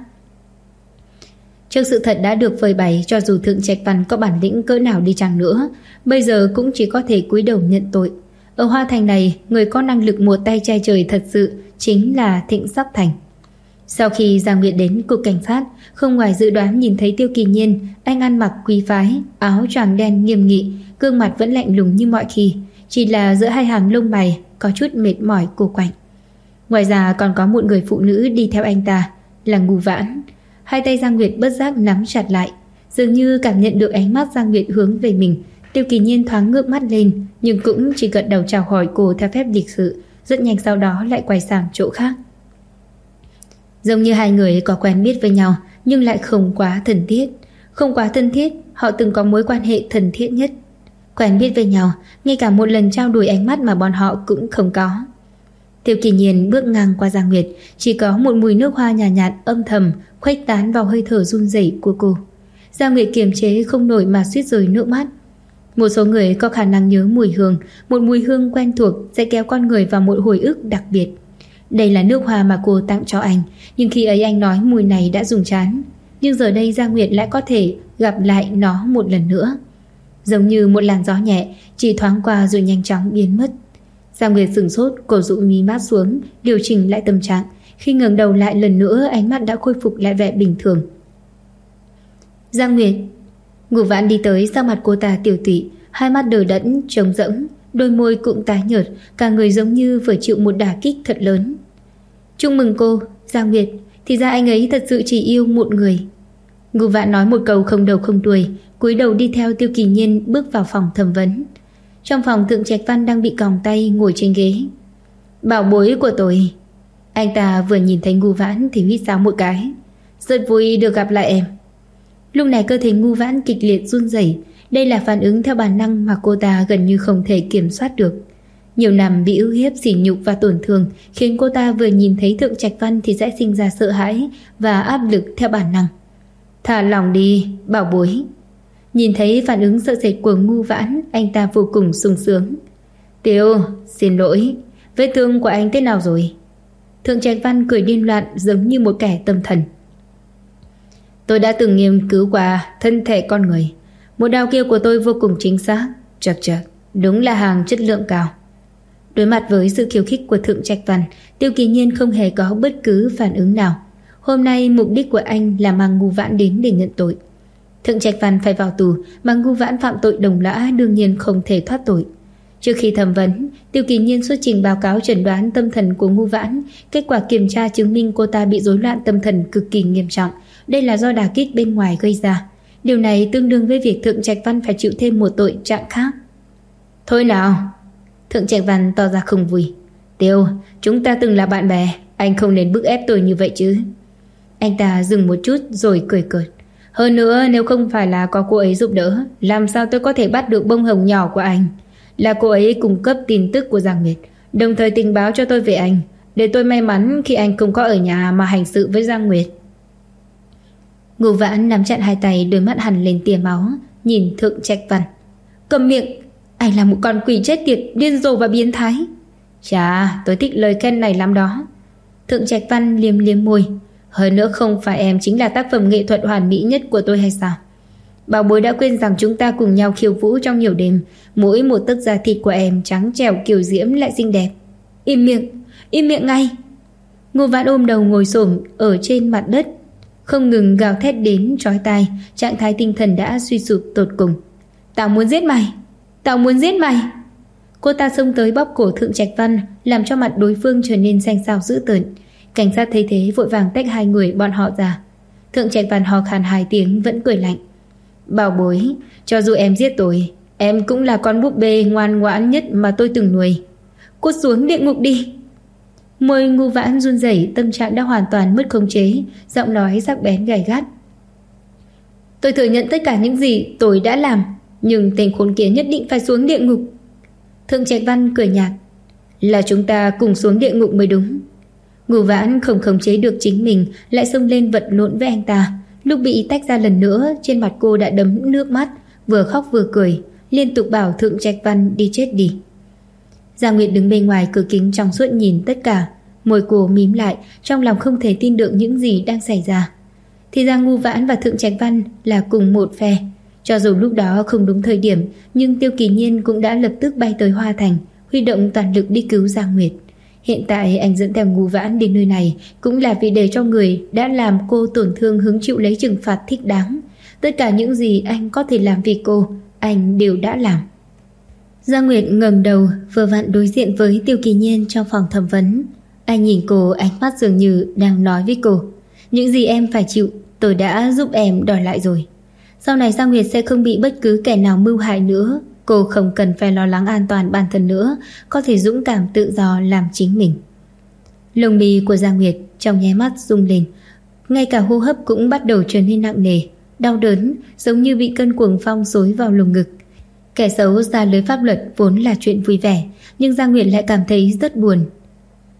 Trước sự thật đã được phơi bày, cho dù Thượng Trạch Văn có bản lĩnh cỡ nào đi chăng nữa, bây giờ cũng chỉ có thể cúi đầu nhận tội. Ở Hoa Thành này, người có năng lực một tay che trời thật sự chính là Thịnh Sóc Thành. Sau khi Giang Nguyệt đến cục cảnh sát, không ngoài dự đoán nhìn thấy Tiêu Kỳ Nhiên. Anh ăn mặc quý phái, áo choàng đen nghiêm nghị, gương mặt vẫn lạnh lùng như mọi khi, chỉ là giữa hai hàng lông mày có chút mệt mỏi cô quạnh. Ngoài ra còn có một người phụ nữ đi theo anh ta, là Ngô Vãn. Hai tay Giang Nguyệt bất giác nắm chặt lại, dường như cảm nhận được ánh mắt Giang Nguyệt hướng về mình. Tiêu Kỳ Nhiên thoáng ngước mắt lên, nhưng cũng chỉ gật đầu chào hỏi cô theo phép lịch sự, rất nhanh sau đó lại quay sang chỗ khác. Giống như hai người có quen biết với nhau, nhưng lại không quá thân thiết. Không quá thân thiết, họ từng có mối quan hệ thân thiết nhất. Quen biết với nhau, ngay cả một lần trao đổi ánh mắt mà bọn họ cũng không có. Tiêu Kỳ Nhiên bước ngang qua Giang Nguyệt, chỉ có một mùi nước hoa nhàn nhạt, âm thầm khuếch tán vào hơi thở run rẩy của cô. Giang Nguyệt kiềm chế không nổi mà suýt rơi nước mắt. Một số người có khả năng nhớ mùi hương, một mùi hương quen thuộc sẽ kéo con người vào một hồi ức đặc biệt. Đây là nước hoa mà cô tặng cho anh, nhưng khi ấy anh nói mùi này đã dùng chán. Nhưng giờ đây Giang Nguyệt lại có thể gặp lại nó một lần nữa. Giống như một làn gió nhẹ, chỉ thoáng qua rồi nhanh chóng biến mất. Giang Nguyệt sửng sốt, cô dụ mí mắt xuống, điều chỉnh lại tâm trạng. Khi ngẩng đầu lại lần nữa, ánh mắt đã khôi phục lại vẻ bình thường. Giang Nguyệt. Ngô Vãn đi tới, sắc mặt cô ta tiểu tụy, hai mắt đờ đẫn, trống rỗng, đôi môi cũng tái nhợt, cả người giống như vừa chịu một đả kích thật lớn. Chúc mừng cô, Giang Nguyệt, thì ra anh ấy thật sự chỉ yêu một người. Ngô Vãn nói một câu không đầu không đuôi, cúi đầu đi theo Tiêu Kỳ Nhiên bước vào phòng thẩm vấn. Trong phòng, Thượng Trạch Văn đang bị còng tay ngồi trên ghế. Bảo bối của tôi. Anh ta vừa nhìn thấy Ngô Vãn thì huýt sáo một cái. Rất vui được gặp lại em. Lúc này cơ thể Ngô Vãn kịch liệt run rẩy. Đây là phản ứng theo bản năng mà cô ta gần như không thể kiểm soát được. Nhiều năm bị ức hiếp, sỉ nhục và tổn thương khiến cô ta vừa nhìn thấy Thượng Trạch Văn thì sẽ sinh ra sợ hãi và áp lực theo bản năng. Thả lòng đi, bảo bối. Nhìn thấy phản ứng sợ sệt của Ngô Vãn, anh ta vô cùng sung sướng. Tiêu, xin lỗi, vết thương của anh thế nào rồi? Thượng Trạch Văn cười điên loạn giống như một kẻ tâm thần. Tôi đã từng nghiên cứu qua thân thể con người. Một đao kia của tôi vô cùng chính xác. Chật chật, đúng là hàng chất lượng cao. Đối mặt với sự khiêu khích của Thượng Trạch Văn, Tiêu Kỳ Nhiên không hề có bất cứ phản ứng nào. Hôm nay mục đích của anh là mang Ngô Vãn đến để nhận tội. Thượng Trạch Văn phải vào tù, mà Ngô Vãn phạm tội đồng lã đương nhiên không thể thoát tội. Trước khi thẩm vấn, Tiêu Kỳ Nhiên xuất trình báo cáo chẩn đoán tâm thần của Ngô Vãn. Kết quả kiểm tra chứng minh cô ta bị rối loạn tâm thần cực kỳ nghiêm trọng. Đây là do đả kích bên ngoài gây ra. Điều này tương đương với việc Thượng Trạch Văn phải chịu thêm một tội trạng khác. Thôi nào. Thượng Trạch Văn tỏ ra không vui. Tiêu, chúng ta từng là bạn bè, anh không nên bức ép tôi như vậy chứ. Anh ta dừng một chút rồi cười cợt. Hơn nữa, nếu không phải là có cô ấy giúp đỡ, làm sao tôi có thể bắt được bông hồng nhỏ của anh? Là cô ấy cung cấp tin tức của Giang Nguyệt, đồng thời tình báo cho tôi về anh, để tôi may mắn khi anh không có ở nhà mà hành sự với Giang Nguyệt. Ngô Vãn nắm chặt hai tay, đôi mắt hằn lên tia máu, nhìn Thượng Trạch Văn. Cầm miệng, anh là một con quỷ chết tiệt, điên rồ và biến thái. Chà, tôi thích lời khen này lắm đó. Thượng Trạch Văn liếm liếm môi. Hơn nữa, không phải em chính là tác phẩm nghệ thuật hoàn mỹ nhất của tôi hay sao? Bảo bối đã quên rằng chúng ta cùng nhau khiêu vũ trong nhiều đêm. Mỗi một tấc da thịt của em trắng trẻo kiều diễm lại xinh đẹp. Im miệng ngay. Ngô Vãn ôm đầu ngồi xổm ở trên mặt đất, không ngừng gào thét đến chói tai. Trạng thái tinh thần đã suy sụp tột cùng. Tao muốn giết mày. Cô ta xông tới bóp cổ Thượng Trạch Văn, làm cho mặt đối phương trở nên xanh xao dữ tợn. Cảnh sát thấy thế vội vàng tách hai người bọn họ ra. Thượng Trạch Văn ho khan hai tiếng vẫn cười lạnh. Bảo bối, cho dù em giết tôi, em cũng là con búp bê ngoan ngoãn nhất mà tôi từng nuôi. Cút xuống địa ngục đi. Môi Ngô Vãn run rẩy, tâm trạng đã hoàn toàn mất khống chế, giọng nói sắc bén gay gắt. Tôi thừa nhận tất cả những gì tôi đã làm, nhưng tên khốn kia nhất định phải xuống địa ngục. Thượng Trạch Văn cười nhạt. Là chúng ta cùng xuống địa ngục mới đúng. Ngô Vãn không khống chế được chính mình, lại xông lên vật lộn với anh ta. Lúc bị tách ra lần nữa, trên mặt cô đã đẫm nước mắt, vừa khóc vừa cười, liên tục bảo Thượng Trạch Văn đi chết đi. Giang Nguyệt đứng bên ngoài cửa kính trong suốt nhìn tất cả, môi cô mím lại, trong lòng không thể tin được những gì đang xảy ra. Thì ra Ngô Vãn và Thượng Trạch Văn là cùng một phe. Cho dù lúc đó không đúng thời điểm, nhưng Tiêu Kỳ Nhiên cũng đã lập tức bay tới Hoa Thành, huy động toàn lực đi cứu Giang Nguyệt. Hiện tại anh dẫn theo Ngô Vãn đến nơi này cũng là vì để cho người đã làm cô tổn thương hứng chịu lấy trừng phạt thích đáng. Tất cả những gì anh có thể làm vì cô, anh đều đã làm. Giang Nguyệt ngẩng đầu, vừa vặn đối diện với Tiêu Kỳ Nhiên trong phòng thẩm vấn. Anh nhìn cô, ánh mắt dường như đang nói với cô: những gì em phải chịu, tôi đã giúp em đòi lại rồi. Sau này Giang Nguyệt sẽ không bị bất cứ kẻ nào mưu hại nữa. Cô không cần phải lo lắng an toàn bản thân nữa, có thể dũng cảm tự do làm chính mình. Lông mi của Giang Nguyệt trong nháy mắt rung lên, ngay cả hô hấp cũng bắt đầu trở nên nặng nề, đau đớn giống như bị cơn cuồng phong xối vào lồng ngực. Kẻ xấu ra lưới pháp luật vốn là chuyện vui vẻ, nhưng Giang Nguyệt lại cảm thấy rất buồn.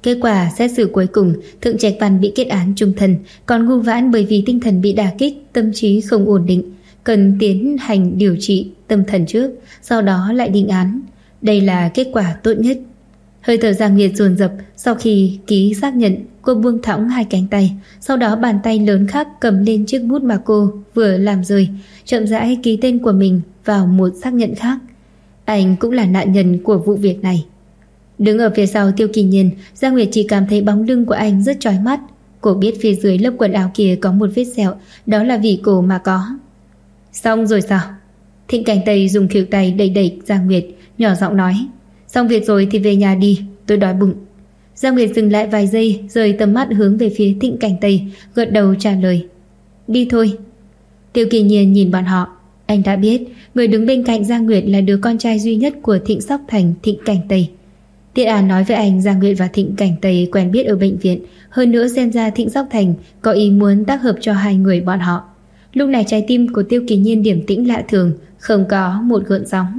Kết quả xét xử cuối cùng, Thượng Trạch Văn bị kết án chung thân, còn Ngưu Vãn bởi vì tinh thần bị đả kích, tâm trí không ổn định, cần tiến hành điều trị tâm thần trước, sau đó lại định án. Đây là kết quả tốt nhất. Hơi thở Giang Nguyệt dồn dập, sau khi ký xác nhận, cô buông thõng hai cánh tay, sau đó bàn tay lớn khác cầm lên chiếc bút mà cô vừa làm rơi, chậm rãi ký tên của mình vào một xác nhận khác. Anh cũng là nạn nhân của vụ việc này. Đứng ở phía sau Tiêu Kỳ Nhiên, Giang Nguyệt chỉ cảm thấy bóng lưng của anh rất chói mắt. Cô biết phía dưới lớp quần áo kia có một vết sẹo, đó là vì cô mà có. Xong rồi sao? Thịnh Cảnh Tây dùng khuỷu tay đẩy đẩy Giang Nguyệt, nhỏ giọng nói. Xong việc rồi thì về nhà đi, tôi đói bụng. Giang Nguyệt dừng lại vài giây, rời tầm mắt hướng về phía Thịnh Cảnh Tây, gật đầu trả lời. Đi thôi. Tiêu Kỳ Nhiên nhìn bọn họ. Anh đã biết người đứng bên cạnh Giang Nguyệt là đứa con trai duy nhất của Thịnh Sóc Thành, Thịnh Cảnh Tây. Tiết An nói với anh Giang Nguyệt và Thịnh Cảnh Tây quen biết ở bệnh viện, hơn nữa xem ra Thịnh Sóc Thành có ý muốn tác hợp cho hai người bọn họ. Lúc này trái tim của Tiêu Kỳ Nhiên điềm tĩnh lạ thường, không có một gợn sóng.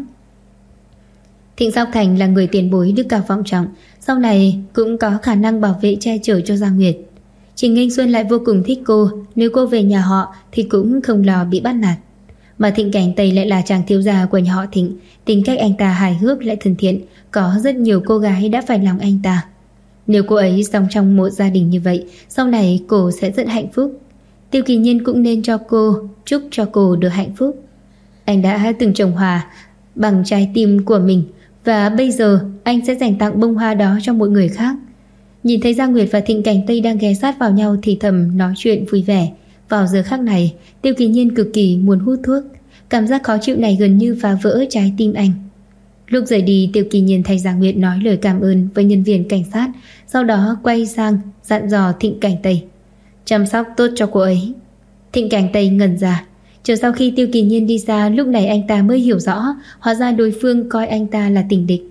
Thịnh Sóc Thành là người tiền bối đức cao vọng trọng, sau này cũng có khả năng bảo vệ che chở cho Giang Nguyệt. Trình Nghênh Xuân lại vô cùng thích cô, nếu cô về nhà họ thì cũng không lo bị bắt nạt. Mà Thịnh Cảnh Tây lại là chàng thiếu gia của nhà họ Thịnh, tính cách anh ta hài hước lại thân thiện, có rất nhiều cô gái đã phải lòng anh ta. Nếu cô ấy sống trong một gia đình như vậy, sau này cô sẽ rất hạnh phúc. Tiêu Kỳ Nhiên cũng nên cho cô, chúc cho cô được hạnh phúc. Anh đã từng trồng hoa bằng trái tim của mình, và bây giờ anh sẽ dành tặng bông hoa đó cho một người khác. Nhìn thấy Giang Nguyệt và Thịnh Cảnh Tây đang ghé sát vào nhau thì thầm nói chuyện vui vẻ. Vào giờ khắc này, Tiêu Kỳ Nhiên cực kỳ muốn hút thuốc. Cảm giác khó chịu này gần như phá vỡ trái tim anh. Lúc rời đi, Tiêu Kỳ Nhiên thay Giang Nguyệt nói lời cảm ơn với nhân viên cảnh sát, sau đó quay sang dặn dò Thịnh Cảnh Tây. Chăm sóc tốt cho cô ấy. Thịnh Cảnh Tây ngẩn ra. Chờ sau khi Tiêu Kỳ Nhiên đi xa, lúc này anh ta mới hiểu rõ, hóa ra đối phương coi anh ta là tình địch.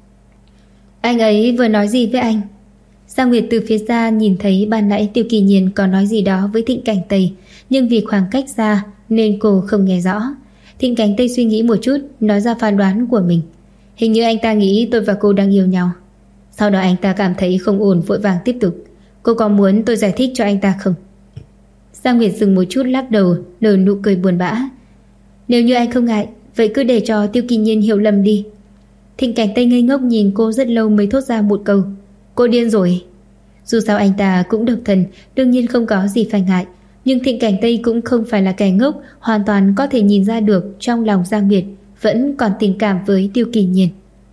Anh ấy vừa nói gì với anh? Giang Nguyệt từ phía xa nhìn thấy ban nãy Tiêu Kỳ Nhiên có nói gì đó với Thịnh Cảnh Tây, nhưng vì khoảng cách xa nên cô không nghe rõ. Thịnh Cảnh Tây suy nghĩ một chút, nói ra phán đoán của mình. Hình như anh ta nghĩ tôi và cô đang yêu nhau. Sau đó anh ta cảm thấy không ổn, vội vàng tiếp tục. Cô có muốn tôi giải thích cho anh ta không? Giang Nguyệt dừng một chút, lắc đầu, nở nụ cười buồn bã. Nếu như anh không ngại, vậy cứ để cho Tiêu Kỳ Nhiên hiểu lầm đi. Thịnh Cảnh Tây ngây ngốc nhìn cô rất lâu mới thốt ra một câu. Cô điên rồi. Dù sao anh ta cũng độc thân, đương nhiên không có gì phải ngại. Nhưng Thịnh Cảnh Tây cũng không phải là kẻ ngốc, hoàn toàn có thể nhìn ra được trong lòng Giang Nguyệt vẫn còn tình cảm với Tiêu Kỳ Nhiên.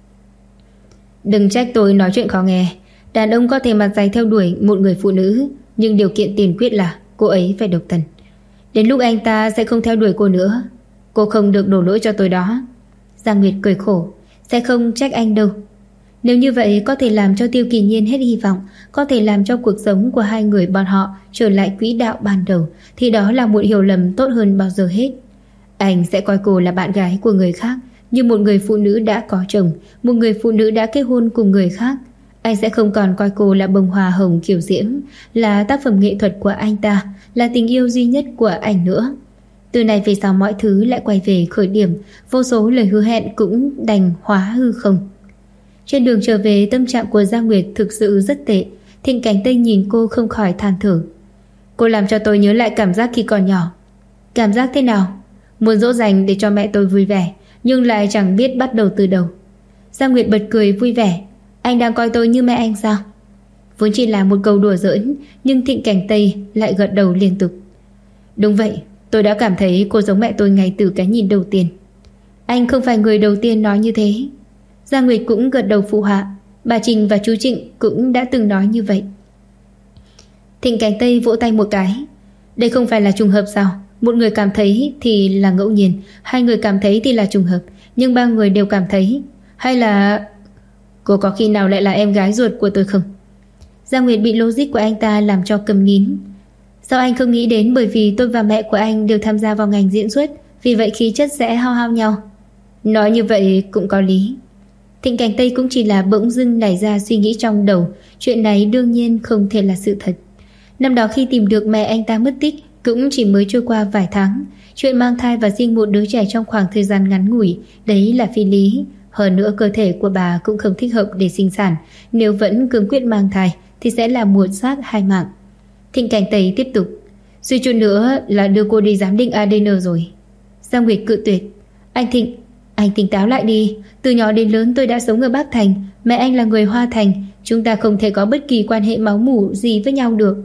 Đừng trách tôi nói chuyện khó nghe. Đàn ông có thể mặt dày theo đuổi một người phụ nữ, nhưng điều kiện tiên quyết là cô ấy phải độc thân. Đến lúc anh ta sẽ không theo đuổi cô nữa. Cô không được đổ lỗi cho tôi đó. Giang Nguyệt cười khổ. Sẽ không trách anh đâu. Nếu như vậy có thể làm cho Tiêu Kỳ Nhiên hết hy vọng, có thể làm cho cuộc sống của hai người bọn họ trở lại quỹ đạo ban đầu, thì đó là một hiểu lầm tốt hơn bao giờ hết. Anh sẽ coi cô là bạn gái của người khác, như một người phụ nữ đã có chồng, một người phụ nữ đã kết hôn cùng người khác. Anh sẽ không còn coi cô là bông hoa hồng kiều diễm, là tác phẩm nghệ thuật của anh ta, là tình yêu duy nhất của anh nữa. Từ này về sau mọi thứ lại quay về khởi điểm, vô số lời hứa hẹn cũng đành hóa hư không. Trên đường trở về, tâm trạng của Giang Nguyệt thực sự rất tệ. Thịnh Cảnh Tây nhìn cô không khỏi than thở. Cô làm cho tôi nhớ lại cảm giác khi còn nhỏ. Cảm giác thế nào? Muốn dỗ dành để cho mẹ tôi vui vẻ, nhưng lại chẳng biết bắt đầu từ đâu. Giang Nguyệt bật cười vui vẻ. Anh đang coi tôi như mẹ anh sao? Vốn chỉ là một câu đùa giỡn, nhưng Thịnh Cảnh Tây lại gật đầu liên tục. Đúng vậy, tôi đã cảm thấy cô giống mẹ tôi ngay từ cái nhìn đầu tiên. Anh không phải người đầu tiên nói như thế. Giang Nguyệt cũng gật đầu phụ họa. Bà Trình và chú Trịnh cũng đã từng nói như vậy. Thịnh Cảnh Tây vỗ tay một cái. Đây không phải là trùng hợp sao? Một người cảm thấy thì là ngẫu nhiên, hai người cảm thấy thì là trùng hợp, nhưng ba người đều cảm thấy. Hay là cô có khi nào lại là em gái ruột của tôi không? Giang Nguyệt bị logic của anh ta làm cho câm nín. Sao anh không nghĩ đến bởi vì tôi và mẹ của anh đều tham gia vào ngành diễn xuất, vì vậy khí chất sẽ hao hao nhau? Nói như vậy cũng có lý. Thịnh Cảnh Tây cũng chỉ là bỗng dưng nảy ra suy nghĩ trong đầu. Chuyện này đương nhiên không thể là sự thật. Năm đó khi tìm được mẹ anh ta mất tích cũng chỉ mới trôi qua vài tháng. Chuyện mang thai và sinh một đứa trẻ trong khoảng thời gian ngắn ngủi, đấy là phi lý. Hơn nữa cơ thể của bà cũng không thích hợp để sinh sản. Nếu vẫn cương quyết mang thai thì sẽ là một xác hai mạng. Thịnh Cảnh Tây tiếp tục. Suy chút nữa là đưa cô đi giám định ADN rồi. Giang Nguyệt cự tuyệt. Anh tỉnh táo lại đi. Từ nhỏ đến lớn tôi đã sống ở Bắc Thành. Mẹ anh là người Hoa Thành. Chúng ta không thể có bất kỳ quan hệ máu mủ gì với nhau được.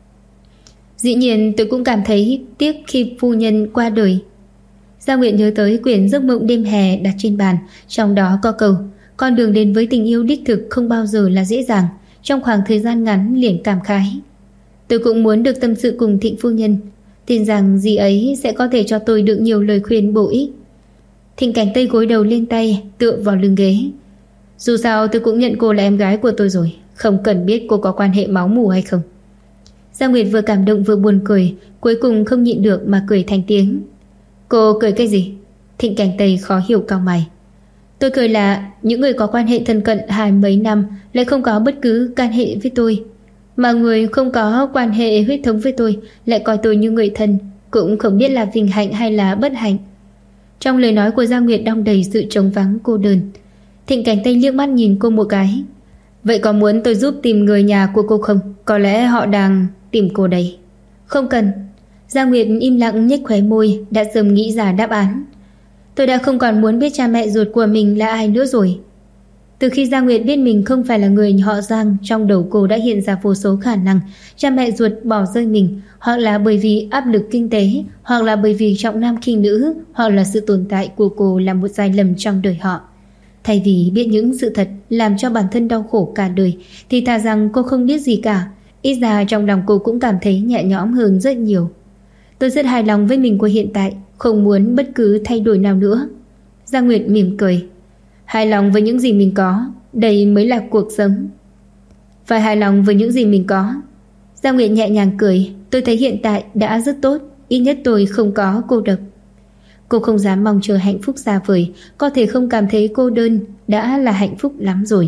Dĩ nhiên tôi cũng cảm thấy tiếc khi phu nhân qua đời. Giang Nguyệt nhớ tới quyển giấc mộng đêm hè đặt trên bàn. Trong đó có câu: con đường đến với tình yêu đích thực không bao giờ là dễ dàng. Trong khoảng thời gian ngắn liền cảm khái. Tôi cũng muốn được tâm sự cùng Thịnh phu nhân. Tin rằng dì ấy sẽ có thể cho tôi được nhiều lời khuyên bổ ích. Thịnh Cảnh Tây gối đầu lên tay, tựa vào lưng ghế. Dù sao tôi cũng nhận cô là em gái của tôi rồi. Không cần biết cô có quan hệ máu mủ hay không. Giang Nguyệt vừa cảm động vừa buồn cười. Cuối cùng không nhịn được mà cười thành tiếng. Cô cười cái gì? Thịnh Cảnh Tây khó hiểu cau mày. Tôi cười là những người có quan hệ thân cận 20 mấy năm lại không có bất cứ can hệ với tôi, mà người không có quan hệ huyết thống với tôi lại coi tôi như người thân, cũng không biết là vinh hạnh hay là bất hạnh. Trong lời nói của Giang Nguyệt đong đầy sự trống vắng cô đơn. Thịnh Cảnh Tây liếc mắt nhìn cô một cái. Vậy có muốn tôi giúp tìm người nhà của cô không? Có lẽ họ đang tìm cô đấy. Không cần. Giang Nguyệt im lặng nhếch khóe môi, đã sớm nghĩ ra đáp án. Tôi đã không còn muốn biết cha mẹ ruột của mình là ai nữa rồi. Từ khi Giang Nguyệt biết mình không phải là người họ Giang, trong đầu cô đã hiện ra vô số khả năng. Cha mẹ ruột bỏ rơi mình, hoặc là bởi vì áp lực kinh tế, hoặc là bởi vì trọng nam khinh nữ, hoặc là sự tồn tại của cô là một sai lầm trong đời họ. Thay vì biết những sự thật làm cho bản thân đau khổ cả đời, thì thà rằng cô không biết gì cả. Ít ra trong lòng cô cũng cảm thấy nhẹ nhõm hơn rất nhiều. Tôi rất hài lòng với mình của hiện tại, không muốn bất cứ thay đổi nào nữa. Giang Nguyệt mỉm cười. Hài lòng với những gì mình có, đây mới là cuộc sống. Phải hài lòng với những gì mình có. Giang Nguyệt nhẹ nhàng cười. Tôi thấy hiện tại đã rất tốt. Ít nhất tôi không có cô độc. Cô không dám mong chờ hạnh phúc xa vời. Có thể không cảm thấy cô đơn đã là hạnh phúc lắm rồi.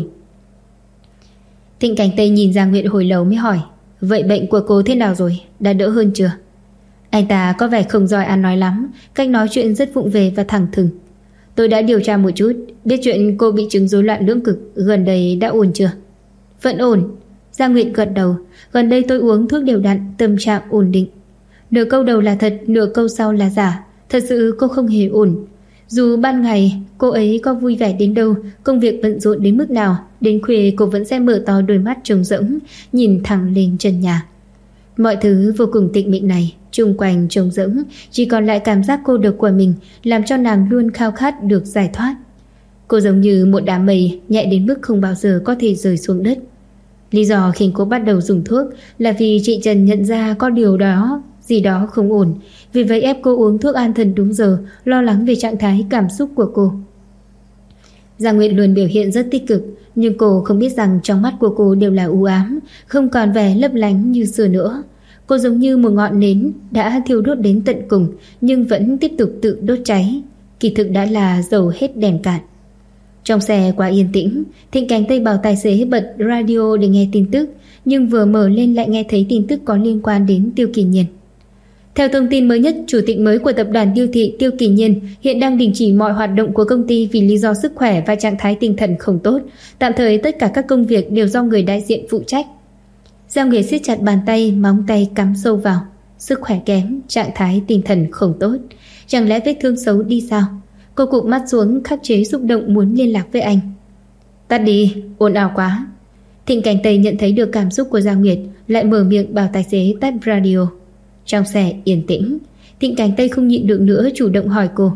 Thịnh Cảnh Tây nhìn Giang Nguyệt hồi lâu mới hỏi. Vậy bệnh của cô thế nào rồi? Đã đỡ hơn chưa? Anh ta có vẻ không giỏi ăn nói lắm, cách nói chuyện rất vụng về và thẳng thừng. Tôi đã điều tra một chút, biết chuyện cô bị chứng rối loạn lưỡng cực. Gần đây đã ổn chưa? Vẫn ổn. Giang Nguyệt gật đầu. Gần đây tôi uống thuốc đều đặn, tâm trạng ổn định. Nửa câu đầu là thật, nửa câu sau là giả. Thật sự cô không hề ổn. Dù ban ngày cô ấy có vui vẻ đến đâu, công việc bận rộn đến mức nào, đến khuya cô vẫn sẽ mở to đôi mắt trống rỗng, nhìn thẳng lên trần nhà. Mọi thứ vô cùng tĩnh mịch này, chung quanh trống rỗng, chỉ còn lại cảm giác cô độc của mình, làm cho nàng luôn khao khát được giải thoát. Cô giống như một đám mây nhẹ đến mức không bao giờ có thể rơi xuống đất. Lý do khiến cô bắt đầu dùng thuốc là vì chị Trần nhận ra có điều gì đó không ổn, vì vậy ép cô uống thuốc an thần đúng giờ, lo lắng về trạng thái cảm xúc của cô. Giang Nguyệt luôn biểu hiện rất tích cực, nhưng cô không biết rằng trong mắt của cô đều là u ám, không còn vẻ lấp lánh như xưa nữa. Cô giống như một ngọn nến đã thiêu đốt đến tận cùng, nhưng vẫn tiếp tục tự đốt cháy. Kỳ thực đã là dầu hết đèn cạn. Trong xe quá yên tĩnh, Thịnh Cảnh Tây bảo tài xế bật radio để nghe tin tức, nhưng vừa mở lên lại nghe thấy tin tức có liên quan đến Tiêu Kỳ Nhiên. Theo thông tin mới nhất, chủ tịch mới của tập đoàn Tiêu Thị Tiêu Kỳ Nhiên hiện đang đình chỉ mọi hoạt động của công ty vì lý do sức khỏe và trạng thái tinh thần không tốt. Tạm thời tất cả các công việc đều do người đại diện phụ trách. Giang Nguyệt siết chặt bàn tay, móng tay cắm sâu vào. Sức khỏe kém, trạng thái tinh thần không tốt. Chẳng lẽ vết thương xấu đi sao? Cô cụp mắt xuống, khắc chế xúc động muốn liên lạc với anh. Tắt đi, ồn ào quá. Thịnh Cảnh Tây nhận thấy được cảm xúc của Giang Nguyệt, lại mở miệng bảo tài xế tắt radio. Trong xe yên tĩnh, Thịnh Cảnh Tây không nhịn được nữa, chủ động hỏi cô.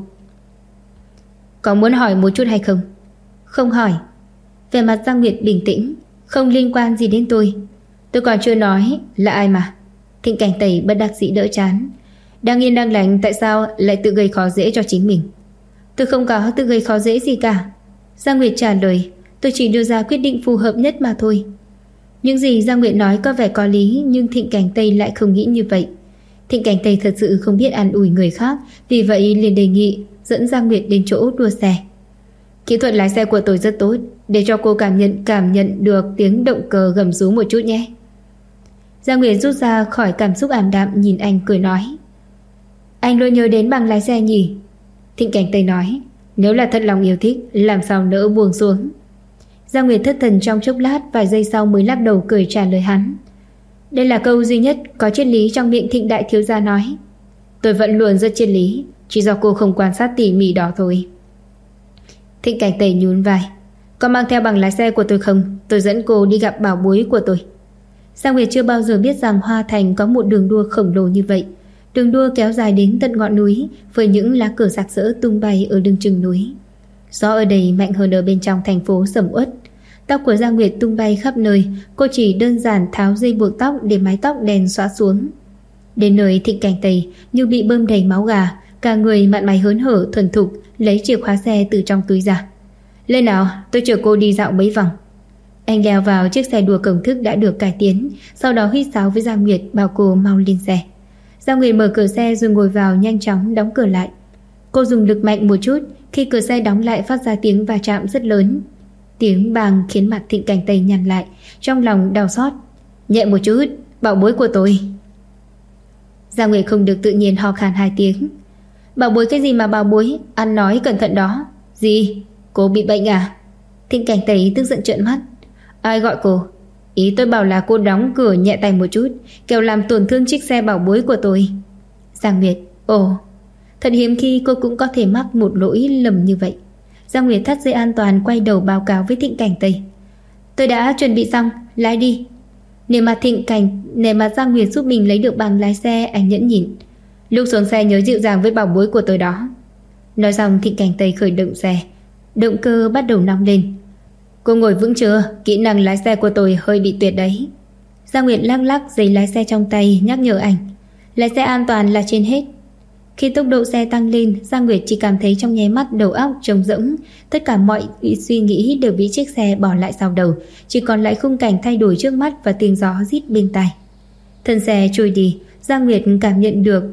Có muốn hỏi một chút hay không? Không hỏi. Vẻ mặt Giang Nguyệt bình tĩnh. Không liên quan gì đến tôi. Tôi còn chưa nói là ai mà. Thịnh Cảnh Tây bất đắc dĩ đỡ chán. Đang yên đang lành, tại sao lại tự gây khó dễ cho chính mình? Tôi không có tự gây khó dễ gì cả. Giang Nguyệt trả lời. Tôi chỉ đưa ra quyết định phù hợp nhất mà thôi. Những gì Giang Nguyệt nói có vẻ có lý, nhưng Thịnh Cảnh Tây lại không nghĩ như vậy. Thịnh Cảnh Tây thật sự không biết an ủi người khác, vì vậy liền đề nghị dẫn Giang Nguyệt đến chỗ đua xe. Kỹ thuật lái xe của tôi rất tốt, để cho cô cảm nhận được tiếng động cơ gầm rú một chút nhé. Giang Nguyệt rút ra khỏi cảm xúc ảm đạm, nhìn anh cười nói. Anh luôn nhớ đến bằng lái xe nhỉ? Thịnh Cảnh Tây nói. Nếu là thật lòng yêu thích, làm sao nỡ buông xuống. Giang Nguyệt thất thần trong chốc lát, vài giây sau mới lắc đầu cười trả lời hắn. Đây là câu duy nhất có triết lý trong miệng Thịnh đại thiếu gia nói. Tôi vẫn luôn rất triết lý, chỉ do cô không quan sát tỉ mỉ đó thôi. Thịnh Cảnh Tây nhún vai. Có mang theo bằng lái xe của tôi không? Tôi dẫn cô đi gặp bảo bối của tôi. Giang Nguyệt chưa bao giờ biết rằng Hoa Thành có một đường đua khổng lồ như vậy. Đường đua kéo dài đến tận ngọn núi, với những lá cờ rạc rỡ tung bay ở lưng chừng núi. Gió ở đây mạnh hơn ở bên trong thành phố sầm uất. Tóc của Giang Nguyệt tung bay khắp nơi. Cô chỉ đơn giản tháo dây buộc tóc để mái tóc đen xõa xuống. Đến nơi Thịnh Cảnh Tây như bị bơm đầy máu gà, cả người mặn mày hớn hở thuần thục, lấy chìa khóa xe từ trong túi ra. Lên nào, tôi chở cô đi dạo mấy vòng. Anh leo vào chiếc xe đua công thức đã được cải tiến, sau đó huýt sáo với Giang Nguyệt bảo cô mau lên xe. Giang Nguyệt mở cửa xe rồi ngồi vào, nhanh chóng đóng cửa lại. Cô dùng lực mạnh một chút, khi cửa xe đóng lại phát ra tiếng va chạm rất lớn. Tiếng bang khiến mặt Thịnh Cảnh Tây nhăn lại, trong lòng đau xót. Nhẹ một chút, bảo bối của tôi. Giang Nguyệt không được tự nhiên ho khan 2 tiếng. Bảo bối cái gì mà bảo bối, ăn nói cẩn thận đó. Gì? Cô bị bệnh à? Thịnh Cảnh Tây tức giận trợn mắt. Ai gọi cô? Ý tôi bảo là cô đóng cửa nhẹ tay một chút, kẻo làm tổn thương chiếc xe bảo bối của tôi. Giang Nguyệt. Ồ, thật hiếm khi cô cũng có thể mắc một lỗi lầm như vậy. Giang Nguyệt thắt dây an toàn, quay đầu báo cáo với Thịnh Cảnh Tây. Tôi đã chuẩn bị xong, lái đi. Nếu mà Giang Nguyệt giúp mình lấy được bằng lái xe, anh nhẫn nhịn. Lúc xuống xe nhớ dịu dàng với bảo bối của tôi đó. Nói xong Thịnh Cảnh Tây khởi động xe. Động cơ bắt đầu nóng lên. Cô ngồi vững chưa? Kỹ năng lái xe của tôi hơi bị tuyệt đấy. Giang Nguyệt lắc lắc giấy lái xe trong tay, nhắc nhở anh. Lái xe an toàn là trên hết. Khi tốc độ xe tăng lên, Giang Nguyệt chỉ cảm thấy trong nháy mắt đầu óc trống rỗng. Tất cả mọi suy nghĩ đều bị chiếc xe bỏ lại sau đầu, chỉ còn lại khung cảnh thay đổi trước mắt và tiếng gió rít bên tai. Thân xe trôi đi, Giang Nguyệt cảm nhận được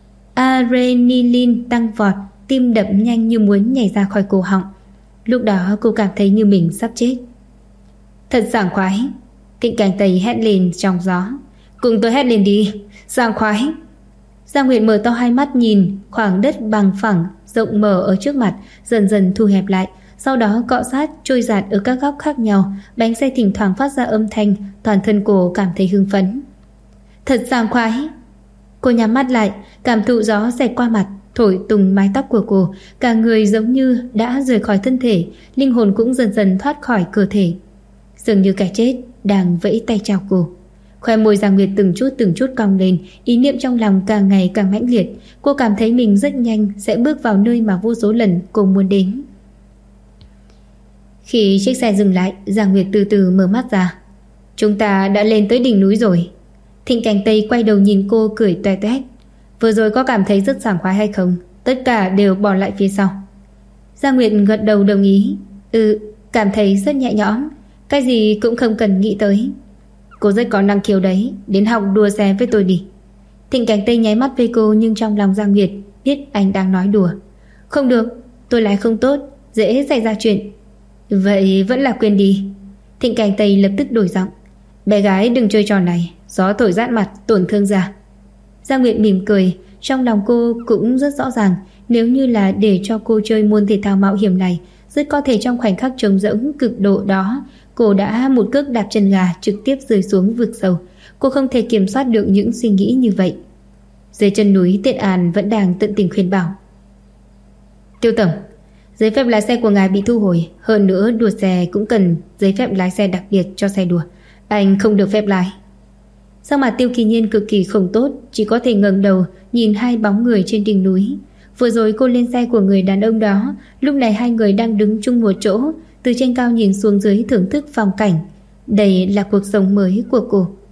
adrenaline tăng vọt, tim đập nhanh như muốn nhảy ra khỏi cổ họng. Lúc đó cô cảm thấy như mình sắp chết. Thật sảng khoái. Thịnh Cảnh Tây hét lên trong gió. Cùng tôi hét lên đi, sảng khoái. Giang Nguyệt mở to hai mắt nhìn khoảng đất bằng phẳng rộng mở ở trước mặt dần dần thu hẹp lại, sau đó cọ sát trôi dạt ở các góc khác nhau. Bánh xe thỉnh thoảng phát ra âm thanh, toàn thân cô cảm thấy hưng phấn. Thật sảng khoái. Cô nhắm mắt lại, cảm thụ gió xẹt qua mặt, thổi tung mái tóc của cô. Cả người giống như đã rời khỏi thân thể, linh hồn cũng dần dần thoát khỏi cơ thể, dường như cái chết đang vẫy tay chào cô. Khoe môi Giang Nguyệt từng chút cong lên, ý niệm trong lòng càng ngày càng mãnh liệt. Cô cảm thấy mình rất nhanh sẽ bước vào nơi mà vô số lần cô muốn đến. Khi chiếc xe dừng lại, Giang Nguyệt từ từ mở mắt ra. Chúng ta đã lên tới đỉnh núi rồi. Thịnh Cảnh Tây quay đầu nhìn cô cười toe toét. Vừa rồi có cảm thấy rất sảng khoái hay không? Tất cả đều bỏ lại phía sau. Giang Nguyệt gật đầu đồng ý. Cảm thấy rất nhẹ nhõm, cái gì cũng không cần nghĩ tới. Cô rất có năng khiếu đấy, đến học đua xe với tôi đi. Thịnh Cảnh Tây nháy mắt với cô, nhưng trong lòng Giang Nguyệt biết anh đang nói đùa. Không được, tôi lái không tốt, dễ xảy ra chuyện. Vậy vẫn là quên đi. Thịnh Cảnh Tây lập tức đổi giọng. Bé gái đừng chơi trò này, gió thổi rát mặt, tổn thương da. Giang Nguyệt mỉm cười, trong lòng cô cũng rất rõ ràng, nếu như là để cho cô chơi môn thể thao mạo hiểm này, rất có thể trong khoảnh khắc trống rỗng cực độ đó, cô đã một cước đạp chân gà trực tiếp rơi xuống vực sâu. Cô không thể kiểm soát được những suy nghĩ như vậy. Dưới chân núi, Tiện An vẫn đang tận tình khuyên bảo. Tiêu tổng, giấy phép lái xe của ngài bị thu hồi, hơn nữa đua xe cũng cần giấy phép lái xe đặc biệt cho xe đua. Anh không được phép lái. Sắc mặt Tiêu Kỳ Nhiên cực kỳ không tốt, chỉ có thể ngẩng đầu nhìn hai bóng người trên đỉnh núi. Vừa rồi cô lên xe của người đàn ông đó, lúc này hai người đang đứng chung một chỗ, từ trên cao nhìn xuống dưới thưởng thức phong cảnh. Đây là cuộc sống mới của cô.